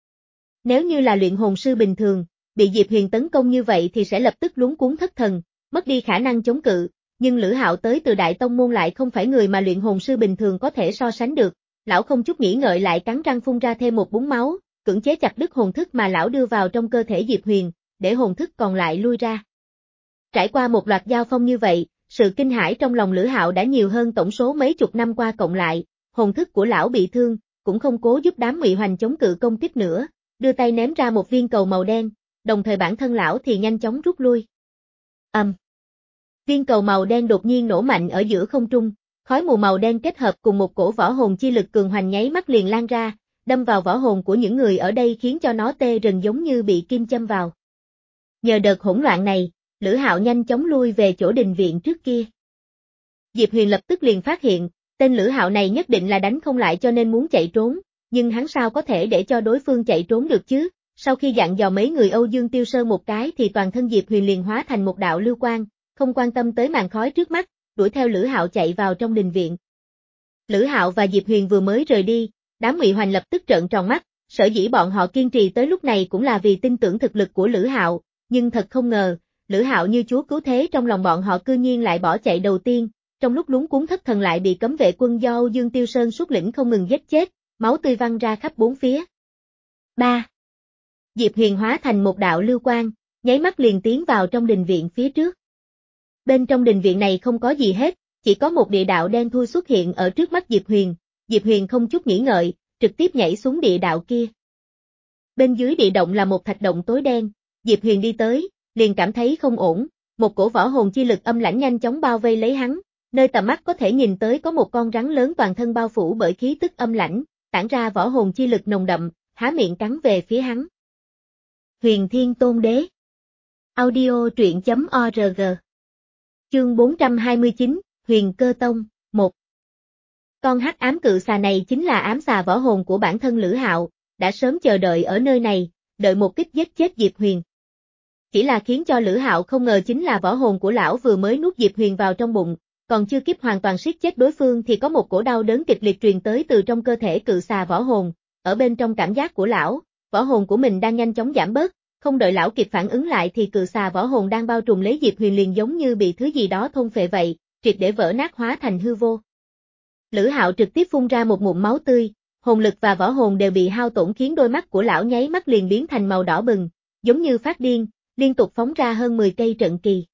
Nếu như là luyện hồn sư bình thường, bị Diệp Huyền tấn công như vậy thì sẽ lập tức luống cuống thất thần, mất đi khả năng chống cự, nhưng Lữ Hạo tới từ Đại Tông môn lại không phải người mà luyện hồn sư bình thường có thể so sánh được, lão không chút nghĩ ngợi lại cắn răng phun ra thêm một búng máu, cưỡng chế chặt đứt hồn thức mà lão đưa vào trong cơ thể Diệp Huyền, để hồn thức còn lại lui ra. Trải qua một loạt giao phong như vậy, sự kinh hãi trong lòng Lữ Hạo đã nhiều hơn tổng số mấy chục năm qua cộng lại, hồn thức của lão bị thương, cũng không cố giúp đám Ngụy Hoành chống cự công kích nữa, đưa tay ném ra một viên cầu màu đen, đồng thời bản thân lão thì nhanh chóng rút lui. Ầm. Um. Viên cầu màu đen đột nhiên nổ mạnh ở giữa không trung, khói mù màu đen kết hợp cùng một cổ võ hồn chi lực cường hoành nháy mắt liền lan ra, đâm vào võ hồn của những người ở đây khiến cho nó tê rần giống như bị kim châm vào. Nhờ đợt hỗn loạn này, Lữ Hạo nhanh chóng lui về chỗ đình viện trước kia. Diệp Huyền lập tức liền phát hiện, tên Lữ Hạo này nhất định là đánh không lại cho nên muốn chạy trốn, nhưng hắn sao có thể để cho đối phương chạy trốn được chứ? Sau khi dặn dò mấy người Âu Dương Tiêu Sơn một cái thì toàn thân Diệp Huyền liền hóa thành một đạo lưu quang, không quan tâm tới màn khói trước mắt, đuổi theo Lữ Hạo chạy vào trong đình viện. Lữ Hạo và Diệp Huyền vừa mới rời đi, đám Ngụy Hoành lập tức trợn tròn mắt, sở dĩ bọn họ kiên trì tới lúc này cũng là vì tin tưởng thực lực của Lữ Hạo, nhưng thật không ngờ, Lữ Hạo như chúa cứu thế trong lòng bọn họ cư nhiên lại bỏ chạy đầu tiên, trong lúc luống cuống thất thần lại bị cấm vệ quân do Âu Dương Tiêu Sơn xuất lĩnh không ngừng giết chết, máu tươi văng ra khắp bốn phía. ba. Diệp Huyền hóa thành một đạo lưu quang, nháy mắt liền tiến vào trong đình viện phía trước. Bên trong đình viện này không có gì hết, chỉ có một địa đạo đen thui xuất hiện ở trước mắt Diệp Huyền, Diệp Huyền không chút nghĩ ngợi, trực tiếp nhảy xuống địa đạo kia. Bên dưới địa động là một thạch động tối đen, Diệp Huyền đi tới, liền cảm thấy không ổn, một cổ võ hồn chi lực âm lãnh nhanh chóng bao vây lấy hắn, nơi tầm mắt có thể nhìn tới có một con rắn lớn toàn thân bao phủ bởi khí tức âm lãnh, tản ra võ hồn chi lực nồng đậm, há miệng cắn về phía hắn. Huyền Thiên Tôn Đế. Audio truyện chấm org. Chương bốn trăm hai mươi chín, Huyền Cơ Tông, một. Con hắc ám cự xà này chính là ám xà võ hồn của bản thân Lữ Hạo, đã sớm chờ đợi ở nơi này, đợi một kích giết chết Diệp Huyền. Chỉ là khiến cho Lữ Hạo không ngờ chính là võ hồn của lão vừa mới nuốt Diệp Huyền vào trong bụng, còn chưa kịp hoàn toàn siết chết đối phương thì có một cổ đau đớn kịch liệt truyền tới từ trong cơ thể cự xà võ hồn, ở bên trong cảm giác của lão, võ hồn của mình đang nhanh chóng giảm bớt, không đợi lão kịp phản ứng lại thì cự xà võ hồn đang bao trùm lấy Diệp Huyền liền giống như bị thứ gì đó thôn phệ vậy, triệt để vỡ nát hóa thành hư vô. Lữ Hạo trực tiếp phun ra một ngụm máu tươi, hồn lực và võ hồn đều bị hao tổn khiến đôi mắt của lão nháy mắt liền biến thành màu đỏ bừng, giống như phát điên, liên tục phóng ra hơn mười cây trận kỳ.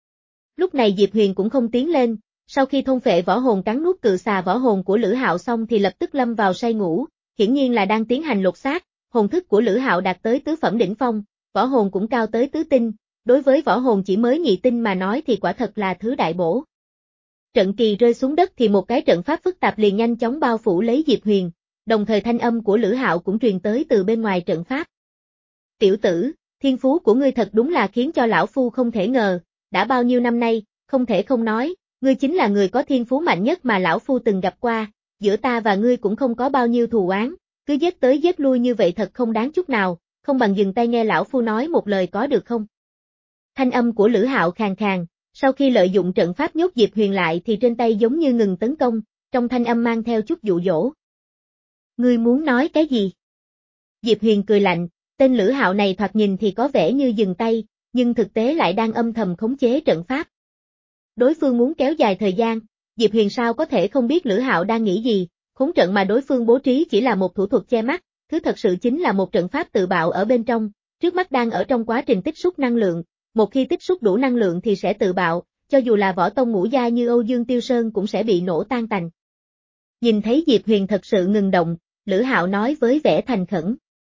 Lúc này Diệp Huyền cũng không tiến lên, sau khi thôn phệ võ hồn cắn nuốt cự xà võ hồn của Lữ Hạo xong thì lập tức lâm vào say ngủ, hiển nhiên là đang tiến hành lột xác, hồn thức của Lữ Hạo đạt tới tứ phẩm đỉnh phong, võ hồn cũng cao tới tứ tinh, đối với võ hồn chỉ mới nhị tinh mà nói thì quả thật là thứ đại bổ. Trận kỳ rơi xuống đất thì một cái trận pháp phức tạp liền nhanh chóng bao phủ lấy Diệp Huyền, đồng thời thanh âm của Lữ Hạo cũng truyền tới từ bên ngoài trận pháp. Tiểu tử, thiên phú của ngươi thật đúng là khiến cho lão phu không thể ngờ, đã bao nhiêu năm nay, không thể không nói, ngươi chính là người có thiên phú mạnh nhất mà lão phu từng gặp qua, giữa ta và ngươi cũng không có bao nhiêu thù oán, cứ giết tới giết lui như vậy thật không đáng chút nào, không bằng dừng tay nghe lão phu nói một lời có được không? Thanh âm của Lữ Hạo khàn khàn, sau khi lợi dụng trận pháp nhốt Diệp Huyền lại thì trên tay giống như ngừng tấn công, trong thanh âm mang theo chút dụ dỗ. Ngươi muốn nói cái gì? Diệp Huyền cười lạnh, tên Lữ Hạo này thoạt nhìn thì có vẻ như dừng tay, nhưng thực tế lại đang âm thầm khống chế trận pháp. Đối phương muốn kéo dài thời gian, Diệp Huyền sao có thể không biết Lữ Hạo đang nghĩ gì, khốn trận mà đối phương bố trí chỉ là một thủ thuật che mắt, thứ thật sự chính là một trận pháp tự bạo ở bên trong, trước mắt đang ở trong quá trình tích xúc năng lượng, một khi tích xúc đủ năng lượng thì sẽ tự bạo, cho dù là võ tông ngũ giai như Âu Dương Tiêu Sơn cũng sẽ bị nổ tan tành. Nhìn thấy Diệp Huyền thật sự ngừng động, Lữ Hạo nói với vẻ thành khẩn.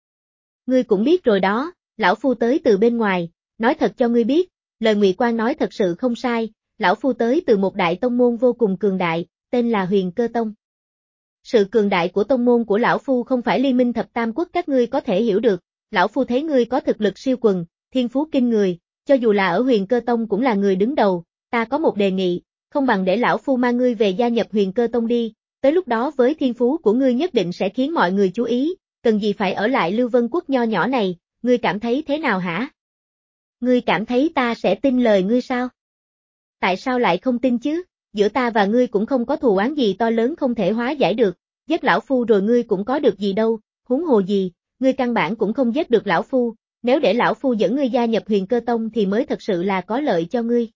Ngươi cũng biết rồi đó, lão phu tới từ bên ngoài, nói thật cho ngươi biết, lời Ngụy Quan nói thật sự không sai, lão phu tới từ một đại tông môn vô cùng cường đại, tên là Huyền Cơ Tông. Sự cường đại của tông môn của lão phu không phải liên minh thập tam quốc các ngươi có thể hiểu được, lão phu thấy ngươi có thực lực siêu quần, thiên phú kinh người, cho dù là ở Huyền Cơ Tông cũng là người đứng đầu, ta có một đề nghị, không bằng để lão phu mang ngươi về gia nhập Huyền Cơ Tông đi, tới lúc đó với thiên phú của ngươi nhất định sẽ khiến mọi người chú ý, cần gì phải ở lại Lưu Vân Quốc nho nhỏ này, ngươi cảm thấy thế nào hả? Ngươi cảm thấy ta sẽ tin lời ngươi sao? Tại sao lại không tin chứ, giữa ta và ngươi cũng không có thù oán gì to lớn không thể hóa giải được, giết lão phu rồi ngươi cũng có được gì đâu, huống hồ gì, ngươi căn bản cũng không giết được lão phu, nếu để lão phu dẫn ngươi gia nhập Huyền Cơ Tông thì mới thật sự là có lợi cho ngươi.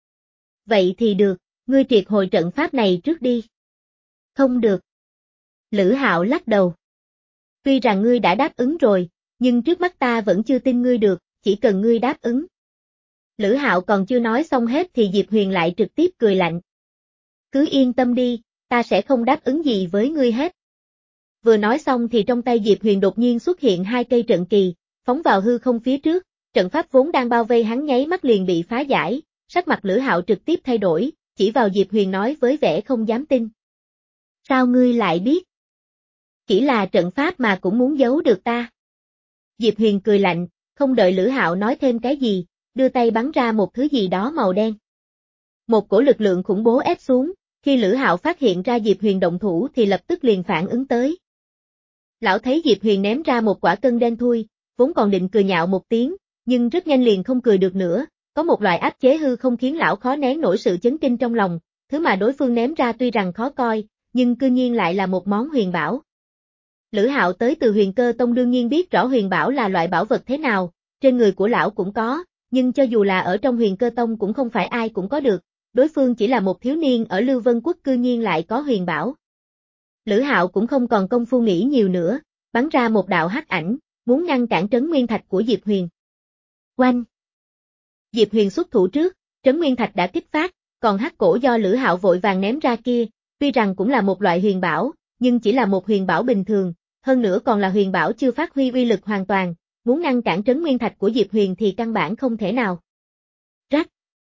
Vậy thì được, ngươi triệt hồi trận pháp này trước đi. Không được. Lữ Hạo lắc đầu. Tuy rằng ngươi đã đáp ứng rồi, nhưng trước mắt ta vẫn chưa tin ngươi được, chỉ cần ngươi đáp ứng. Lữ Hạo còn chưa nói xong hết thì Diệp Huyền lại trực tiếp cười lạnh. Cứ yên tâm đi, ta sẽ không đáp ứng gì với ngươi hết. Vừa nói xong thì trong tay Diệp Huyền đột nhiên xuất hiện hai cây trận kỳ, phóng vào hư không phía trước, trận pháp vốn đang bao vây hắn nháy mắt liền bị phá giải, sắc mặt Lữ Hạo trực tiếp thay đổi, chỉ vào Diệp Huyền nói với vẻ không dám tin. Sao ngươi lại biết? Chỉ là trận pháp mà cũng muốn giấu được ta. Diệp Huyền cười lạnh, không đợi Lữ Hạo nói thêm cái gì, đưa tay bắn ra một thứ gì đó màu đen. Một cổ lực lượng khủng bố ép xuống, khi Lữ Hạo phát hiện ra Diệp Huyền động thủ thì lập tức liền phản ứng tới. Lão thấy Diệp Huyền ném ra một quả cân đen thui, vốn còn định cười nhạo một tiếng, nhưng rất nhanh liền không cười được nữa, có một loại áp chế hư không khiến lão khó nén nổi sự chấn kinh trong lòng, thứ mà đối phương ném ra tuy rằng khó coi, nhưng cư nhiên lại là một món huyền bảo. Lữ Hạo tới từ Huyền Cơ Tông đương nhiên biết rõ huyền bảo là loại bảo vật thế nào, trên người của lão cũng có, nhưng cho dù là ở trong Huyền Cơ Tông cũng không phải ai cũng có được, đối phương chỉ là một thiếu niên ở Lưu Vân Quốc cư nhiên lại có huyền bảo. Lữ Hạo cũng không còn công phu nghĩ nhiều nữa, bắn ra một đạo hắc ảnh, muốn ngăn cản trấn nguyên thạch của Diệp Huyền. Oanh! Diệp Huyền xuất thủ trước, trấn nguyên thạch đã kích phát, còn hắc cổ do Lữ Hạo vội vàng ném ra kia, tuy rằng cũng là một loại huyền bảo, nhưng chỉ là một huyền bảo bình thường, hơn nữa còn là huyền bảo chưa phát huy uy lực hoàn toàn, muốn ngăn cản trấn nguyên thạch của Diệp Huyền thì căn bản không thể nào. Rắc!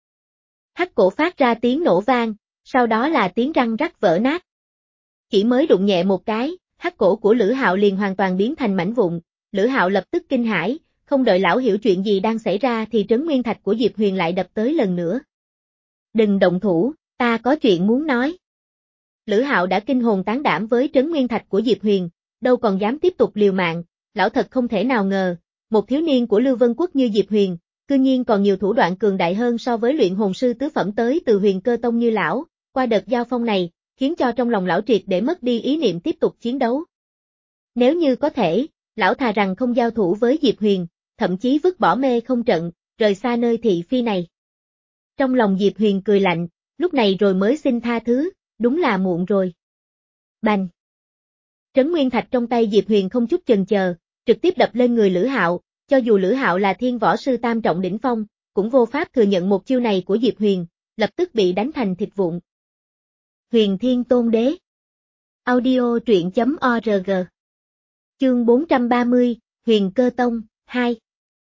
Hắc cổ phát ra tiếng nổ vang, sau đó là tiếng răng rắc vỡ nát. Chỉ mới đụng nhẹ một cái, hắc cổ của Lữ Hạo liền hoàn toàn biến thành mảnh vụn, Lữ Hạo lập tức kinh hãi, không đợi lão hiểu chuyện gì đang xảy ra thì trấn nguyên thạch của Diệp Huyền lại đập tới lần nữa. Đừng động thủ, ta có chuyện muốn nói. Lữ Hạo đã kinh hồn tán đảm với trấn nguyên thạch của Diệp Huyền, đâu còn dám tiếp tục liều mạng, lão thật không thể nào ngờ, một thiếu niên của Lưu Vân Quốc như Diệp Huyền, cư nhiên còn nhiều thủ đoạn cường đại hơn so với luyện hồn sư tứ phẩm tới từ Huyền Cơ Tông như lão, qua đợt giao phong này, khiến cho trong lòng lão triệt để mất đi ý niệm tiếp tục chiến đấu. Nếu như có thể, lão thà rằng không giao thủ với Diệp Huyền, thậm chí vứt bỏ mê không trận, rời xa nơi thị phi này. Trong lòng Diệp Huyền cười lạnh, lúc này rồi mới xin tha thứ, đúng là muộn rồi. Bành! Trấn nguyên thạch trong tay Diệp Huyền không chút chần chờ, trực tiếp đập lên người Lữ Hạo, cho dù Lữ Hạo là thiên võ sư tam trọng đỉnh phong, cũng vô pháp thừa nhận một chiêu này của Diệp Huyền, lập tức bị đánh thành thịt vụn. Huyền Thiên Tôn Đế. Audio truyện chấm org. Chương bốn trăm ba mươi, Huyền Cơ Tông, hai.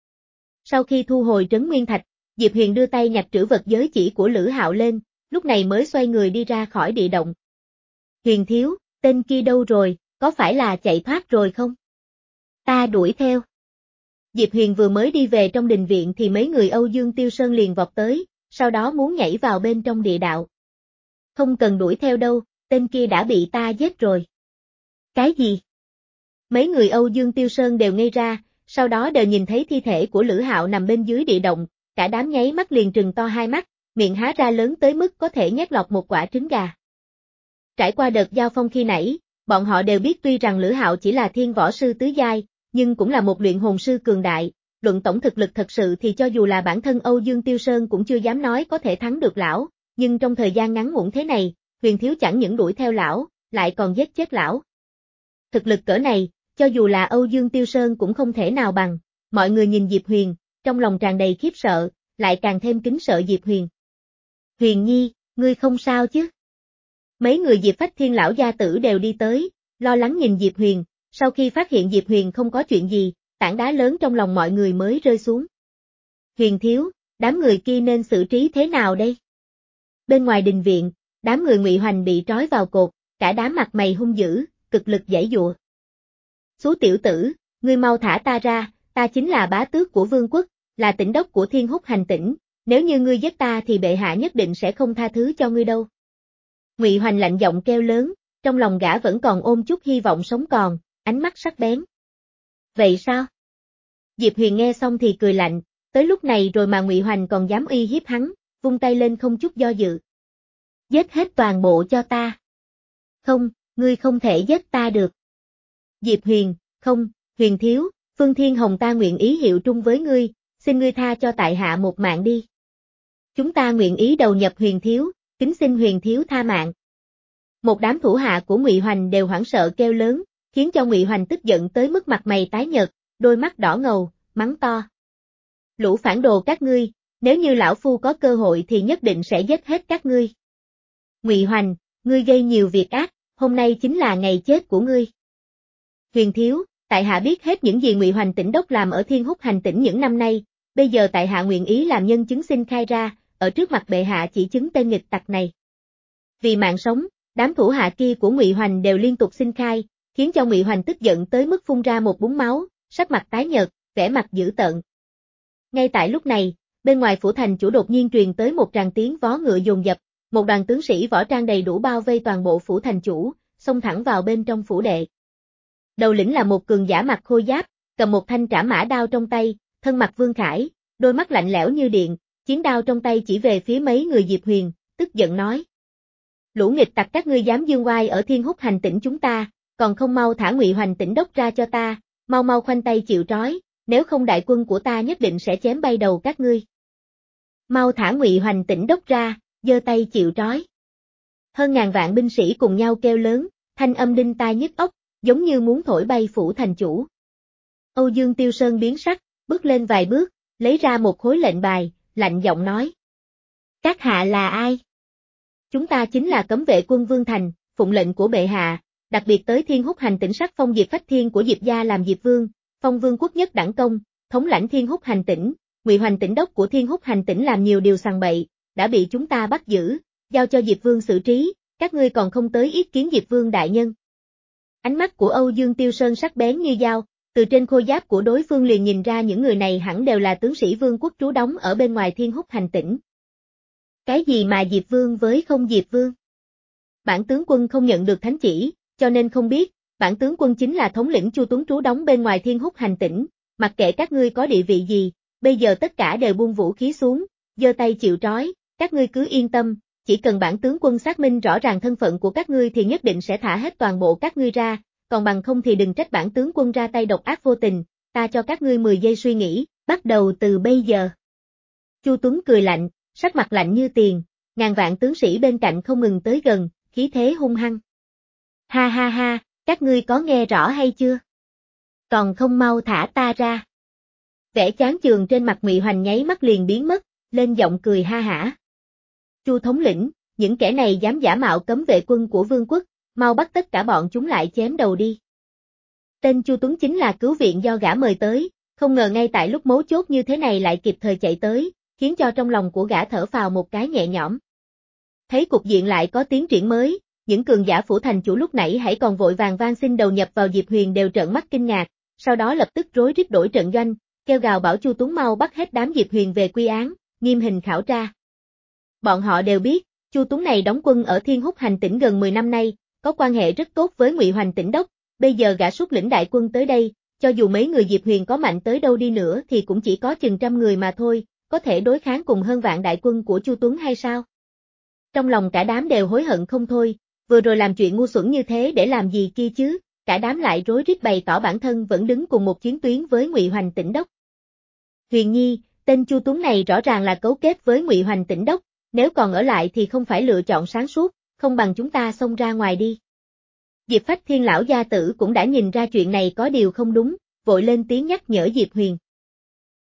Sau khi thu hồi trấn nguyên thạch, Diệp Huyền đưa tay nhặt trữ vật giới chỉ của Lữ Hạo lên, lúc này mới xoay người đi ra khỏi địa động. Huyền thiếu, tên kia đâu rồi, có phải là chạy thoát rồi không? Ta đuổi theo. Diệp Huyền vừa mới đi về trong đình viện thì mấy người Âu Dương Tiêu Sơn liền vọt tới, sau đó muốn nhảy vào bên trong địa đạo. Không cần đuổi theo đâu, tên kia đã bị ta giết rồi. Cái gì? Mấy người Âu Dương Tiêu Sơn đều ngây ra, sau đó đều nhìn thấy thi thể của Lữ Hạo nằm bên dưới địa động, cả đám nháy mắt liền trừng to hai mắt, miệng há ra lớn tới mức có thể nhét lọt một quả trứng gà. Trải qua đợt giao phong khi nãy, bọn họ đều biết tuy rằng Lữ Hạo chỉ là thiên võ sư tứ giai, nhưng cũng là một luyện hồn sư cường đại, luận tổng thực lực thật sự thì cho dù là bản thân Âu Dương Tiêu Sơn cũng chưa dám nói có thể thắng được lão, nhưng trong thời gian ngắn ngủn thế này, Huyền thiếu chẳng những đuổi theo lão, lại còn giết chết lão. Thực lực cỡ này, cho dù là Âu Dương Tiêu Sơn cũng không thể nào bằng, mọi người nhìn Diệp Huyền, trong lòng tràn đầy khiếp sợ, lại càng thêm kính sợ Diệp Huyền. Huyền nhi, ngươi không sao chứ? Mấy người Diệp Phách Thiên lão gia tử đều đi tới, lo lắng nhìn Diệp Huyền, sau khi phát hiện Diệp Huyền không có chuyện gì, tảng đá lớn trong lòng mọi người mới rơi xuống. Huyền thiếu, đám người kia nên xử trí thế nào đây? Bên ngoài đình viện, đám người Ngụy Hoành bị trói vào cột, cả đám mặt mày hung dữ, cực lực giãy giụa. Xú tiểu tử, ngươi mau thả ta ra, ta chính là bá tước của vương quốc, là tỉnh đốc của Thiên Húc hành tỉnh, nếu như ngươi giết ta thì bệ hạ nhất định sẽ không tha thứ cho ngươi đâu. Ngụy Hoành lạnh giọng kêu lớn, trong lòng gã vẫn còn ôm chút hy vọng sống còn, ánh mắt sắc bén. Vậy sao? Diệp Huyền nghe xong thì cười lạnh, tới lúc này rồi mà Ngụy Hoành còn dám uy hiếp hắn, vung tay lên không chút do dự. Giết hết toàn bộ cho ta. Không, ngươi không thể giết ta được. Diệp Huyền, không, Huyền thiếu, Phương Thiên Hồng ta nguyện ý hiệu trung với ngươi, xin ngươi tha cho tại hạ một mạng đi. Chúng ta nguyện ý đầu nhập Huyền thiếu, kính xin Huyền thiếu tha mạng. Một đám thủ hạ của Ngụy Hoành đều hoảng sợ kêu lớn, khiến cho Ngụy Hoành tức giận tới mức mặt mày tái nhợt, đôi mắt đỏ ngầu, mắng to. Lũ phản đồ các ngươi, Nếu như lão phu có cơ hội thì nhất định sẽ giết hết các ngươi. Ngụy Hoành, ngươi gây nhiều việc ác, hôm nay chính là ngày chết của ngươi. Huyền thiếu, tại hạ biết hết những gì Ngụy Hoành tỉnh đốc làm ở Thiên Húc Hành tỉnh những năm nay, bây giờ tại hạ nguyện ý làm nhân chứng xin khai ra, ở trước mặt bệ hạ chỉ chứng tên nghịch tặc này. Vì mạng sống, đám thủ hạ kia của Ngụy Hoành đều liên tục xin khai, khiến cho Ngụy Hoành tức giận tới mức phun ra một búng máu, sắc mặt tái nhợt, vẻ mặt dữ tợn. Ngay tại lúc này, bên ngoài phủ thành chủ đột nhiên truyền tới một tràng tiếng vó ngựa dồn dập, một đoàn tướng sĩ võ trang đầy đủ bao vây toàn bộ phủ thành chủ, xông thẳng vào bên trong phủ đệ. Đầu lĩnh là một cường giả mặc khôi giáp, cầm một thanh trảm mã đao trong tay, thân mặt Vương Khải, đôi mắt lạnh lẽo như điện, chiến đao trong tay chỉ về phía mấy người Diệp Huyền, tức giận nói: "Lũ nghịch tặc các ngươi dám dương oai ở Thiên Húc Hành tỉnh chúng ta, còn không mau thả Ngụy Hoành tỉnh đốc ra cho ta, mau mau khoanh tay chịu trói, nếu không đại quân của ta nhất định sẽ chém bay đầu các ngươi. Mau thả Ngụy Hoành tỉnh đốc ra, giơ tay chịu trói." Hơn ngàn vạn binh sĩ cùng nhau kêu lớn, thanh âm đinh tai nhức óc, giống như muốn thổi bay phủ thành chủ. Âu Dương Tiêu Sơn biến sắc, bước lên vài bước, lấy ra một khối lệnh bài, lạnh giọng nói: "Các hạ là ai?" "Chúng ta chính là cấm vệ quân Vương Thành, phụng lệnh của bệ hạ, đặc biệt tới Thiên Húc Hành tỉnh sắc phong Diệp Phách Thiên của Diệp gia làm Diệp Vương, phong Vương quốc nhất đẳng công, thống lãnh Thiên Húc Hành tỉnh, Ngụy Hoành tỉnh đốc của Thiên Húc Hành tỉnh làm nhiều điều sằng bậy, đã bị chúng ta bắt giữ, giao cho Diệp Vương xử trí, các ngươi còn không tới yết kiến Diệp Vương đại nhân." Ánh mắt của Âu Dương Tiêu Sơn sắc bén như dao, từ trên khôi giáp của đối phương liền nhìn ra những người này hẳn đều là tướng sĩ Vương quốc trú đóng ở bên ngoài Thiên Húc Hành tỉnh. Cái gì mà Diệp Vương với không Diệp Vương? Bản tướng quân không nhận được thánh chỉ, cho nên không biết, bản tướng quân chính là thống lĩnh Chu Tuấn trú đóng bên ngoài Thiên Húc Hành tỉnh, mặc kệ các ngươi có địa vị gì, bây giờ tất cả đều buông vũ khí xuống, giơ tay chịu trói, các ngươi cứ yên tâm, chỉ cần bản tướng quân xác minh rõ ràng thân phận của các ngươi thì nhất định sẽ thả hết toàn bộ các ngươi ra, còn bằng không thì đừng trách bản tướng quân ra tay độc ác vô tình, ta cho các ngươi mười giây suy nghĩ, bắt đầu từ bây giờ. Chu Tuấn cười lạnh, sắc mặt lạnh như tiền, ngàn vạn tướng sĩ bên cạnh không ngừng tới gần, khí thế hung hăng. Ha ha ha, các ngươi có nghe rõ hay chưa? Còn không mau thả ta ra. Vẻ chán chường trên mặt Ngụy Hoành nháy mắt liền biến mất, lên giọng cười ha hả. Chu thống lĩnh, những kẻ này dám giả mạo cấm vệ quân của vương quốc, mau bắt tất cả bọn chúng lại chém đầu đi. Tên Chu Tuấn chính là cứu viện do gã mời tới, không ngờ ngay tại lúc mấu chốt như thế này lại kịp thời chạy tới, khiến cho trong lòng của gã thở phào một cái nhẹ nhõm. Thấy cục diện lại có tiến triển mới, những cường giả phủ thành chủ lúc nãy hãy còn vội vàng van xin đầu nhập vào Diệp Huyền đều trợn mắt kinh ngạc, sau đó lập tức rối rít đổi trận doanh, kêu gào bảo Chu Tuấn mau bắt hết đám Diệp Huyền về quy án, nghiêm hình khảo tra. Bọn họ đều biết, Chu Tuấn này đóng quân ở Thiên Húc Hành tỉnh gần mười năm nay, có quan hệ rất tốt với Ngụy Hoành tỉnh đốc, bây giờ gã xuất lĩnh đại quân tới đây, cho dù mấy người Diệp Huyền có mạnh tới đâu đi nữa thì cũng chỉ có chừng trăm người mà thôi, có thể đối kháng cùng hơn vạn đại quân của Chu Tuấn hay sao? Trong lòng cả đám đều hối hận không thôi, vừa rồi làm chuyện ngu xuẩn như thế để làm gì kia chứ, cả đám lại rối rít bày tỏ bản thân vẫn đứng cùng một chiến tuyến với Ngụy Hoành tỉnh đốc. Huyền Nhi, tên Chu Tuấn này rõ ràng là cấu kết với Ngụy Hoành tỉnh đốc, nếu còn ở lại thì không phải lựa chọn sáng suốt, không bằng chúng ta xông ra ngoài đi. Diệp Phách Thiên lão gia tử cũng đã nhìn ra chuyện này có điều không đúng, vội lên tiếng nhắc nhở Diệp Huyền.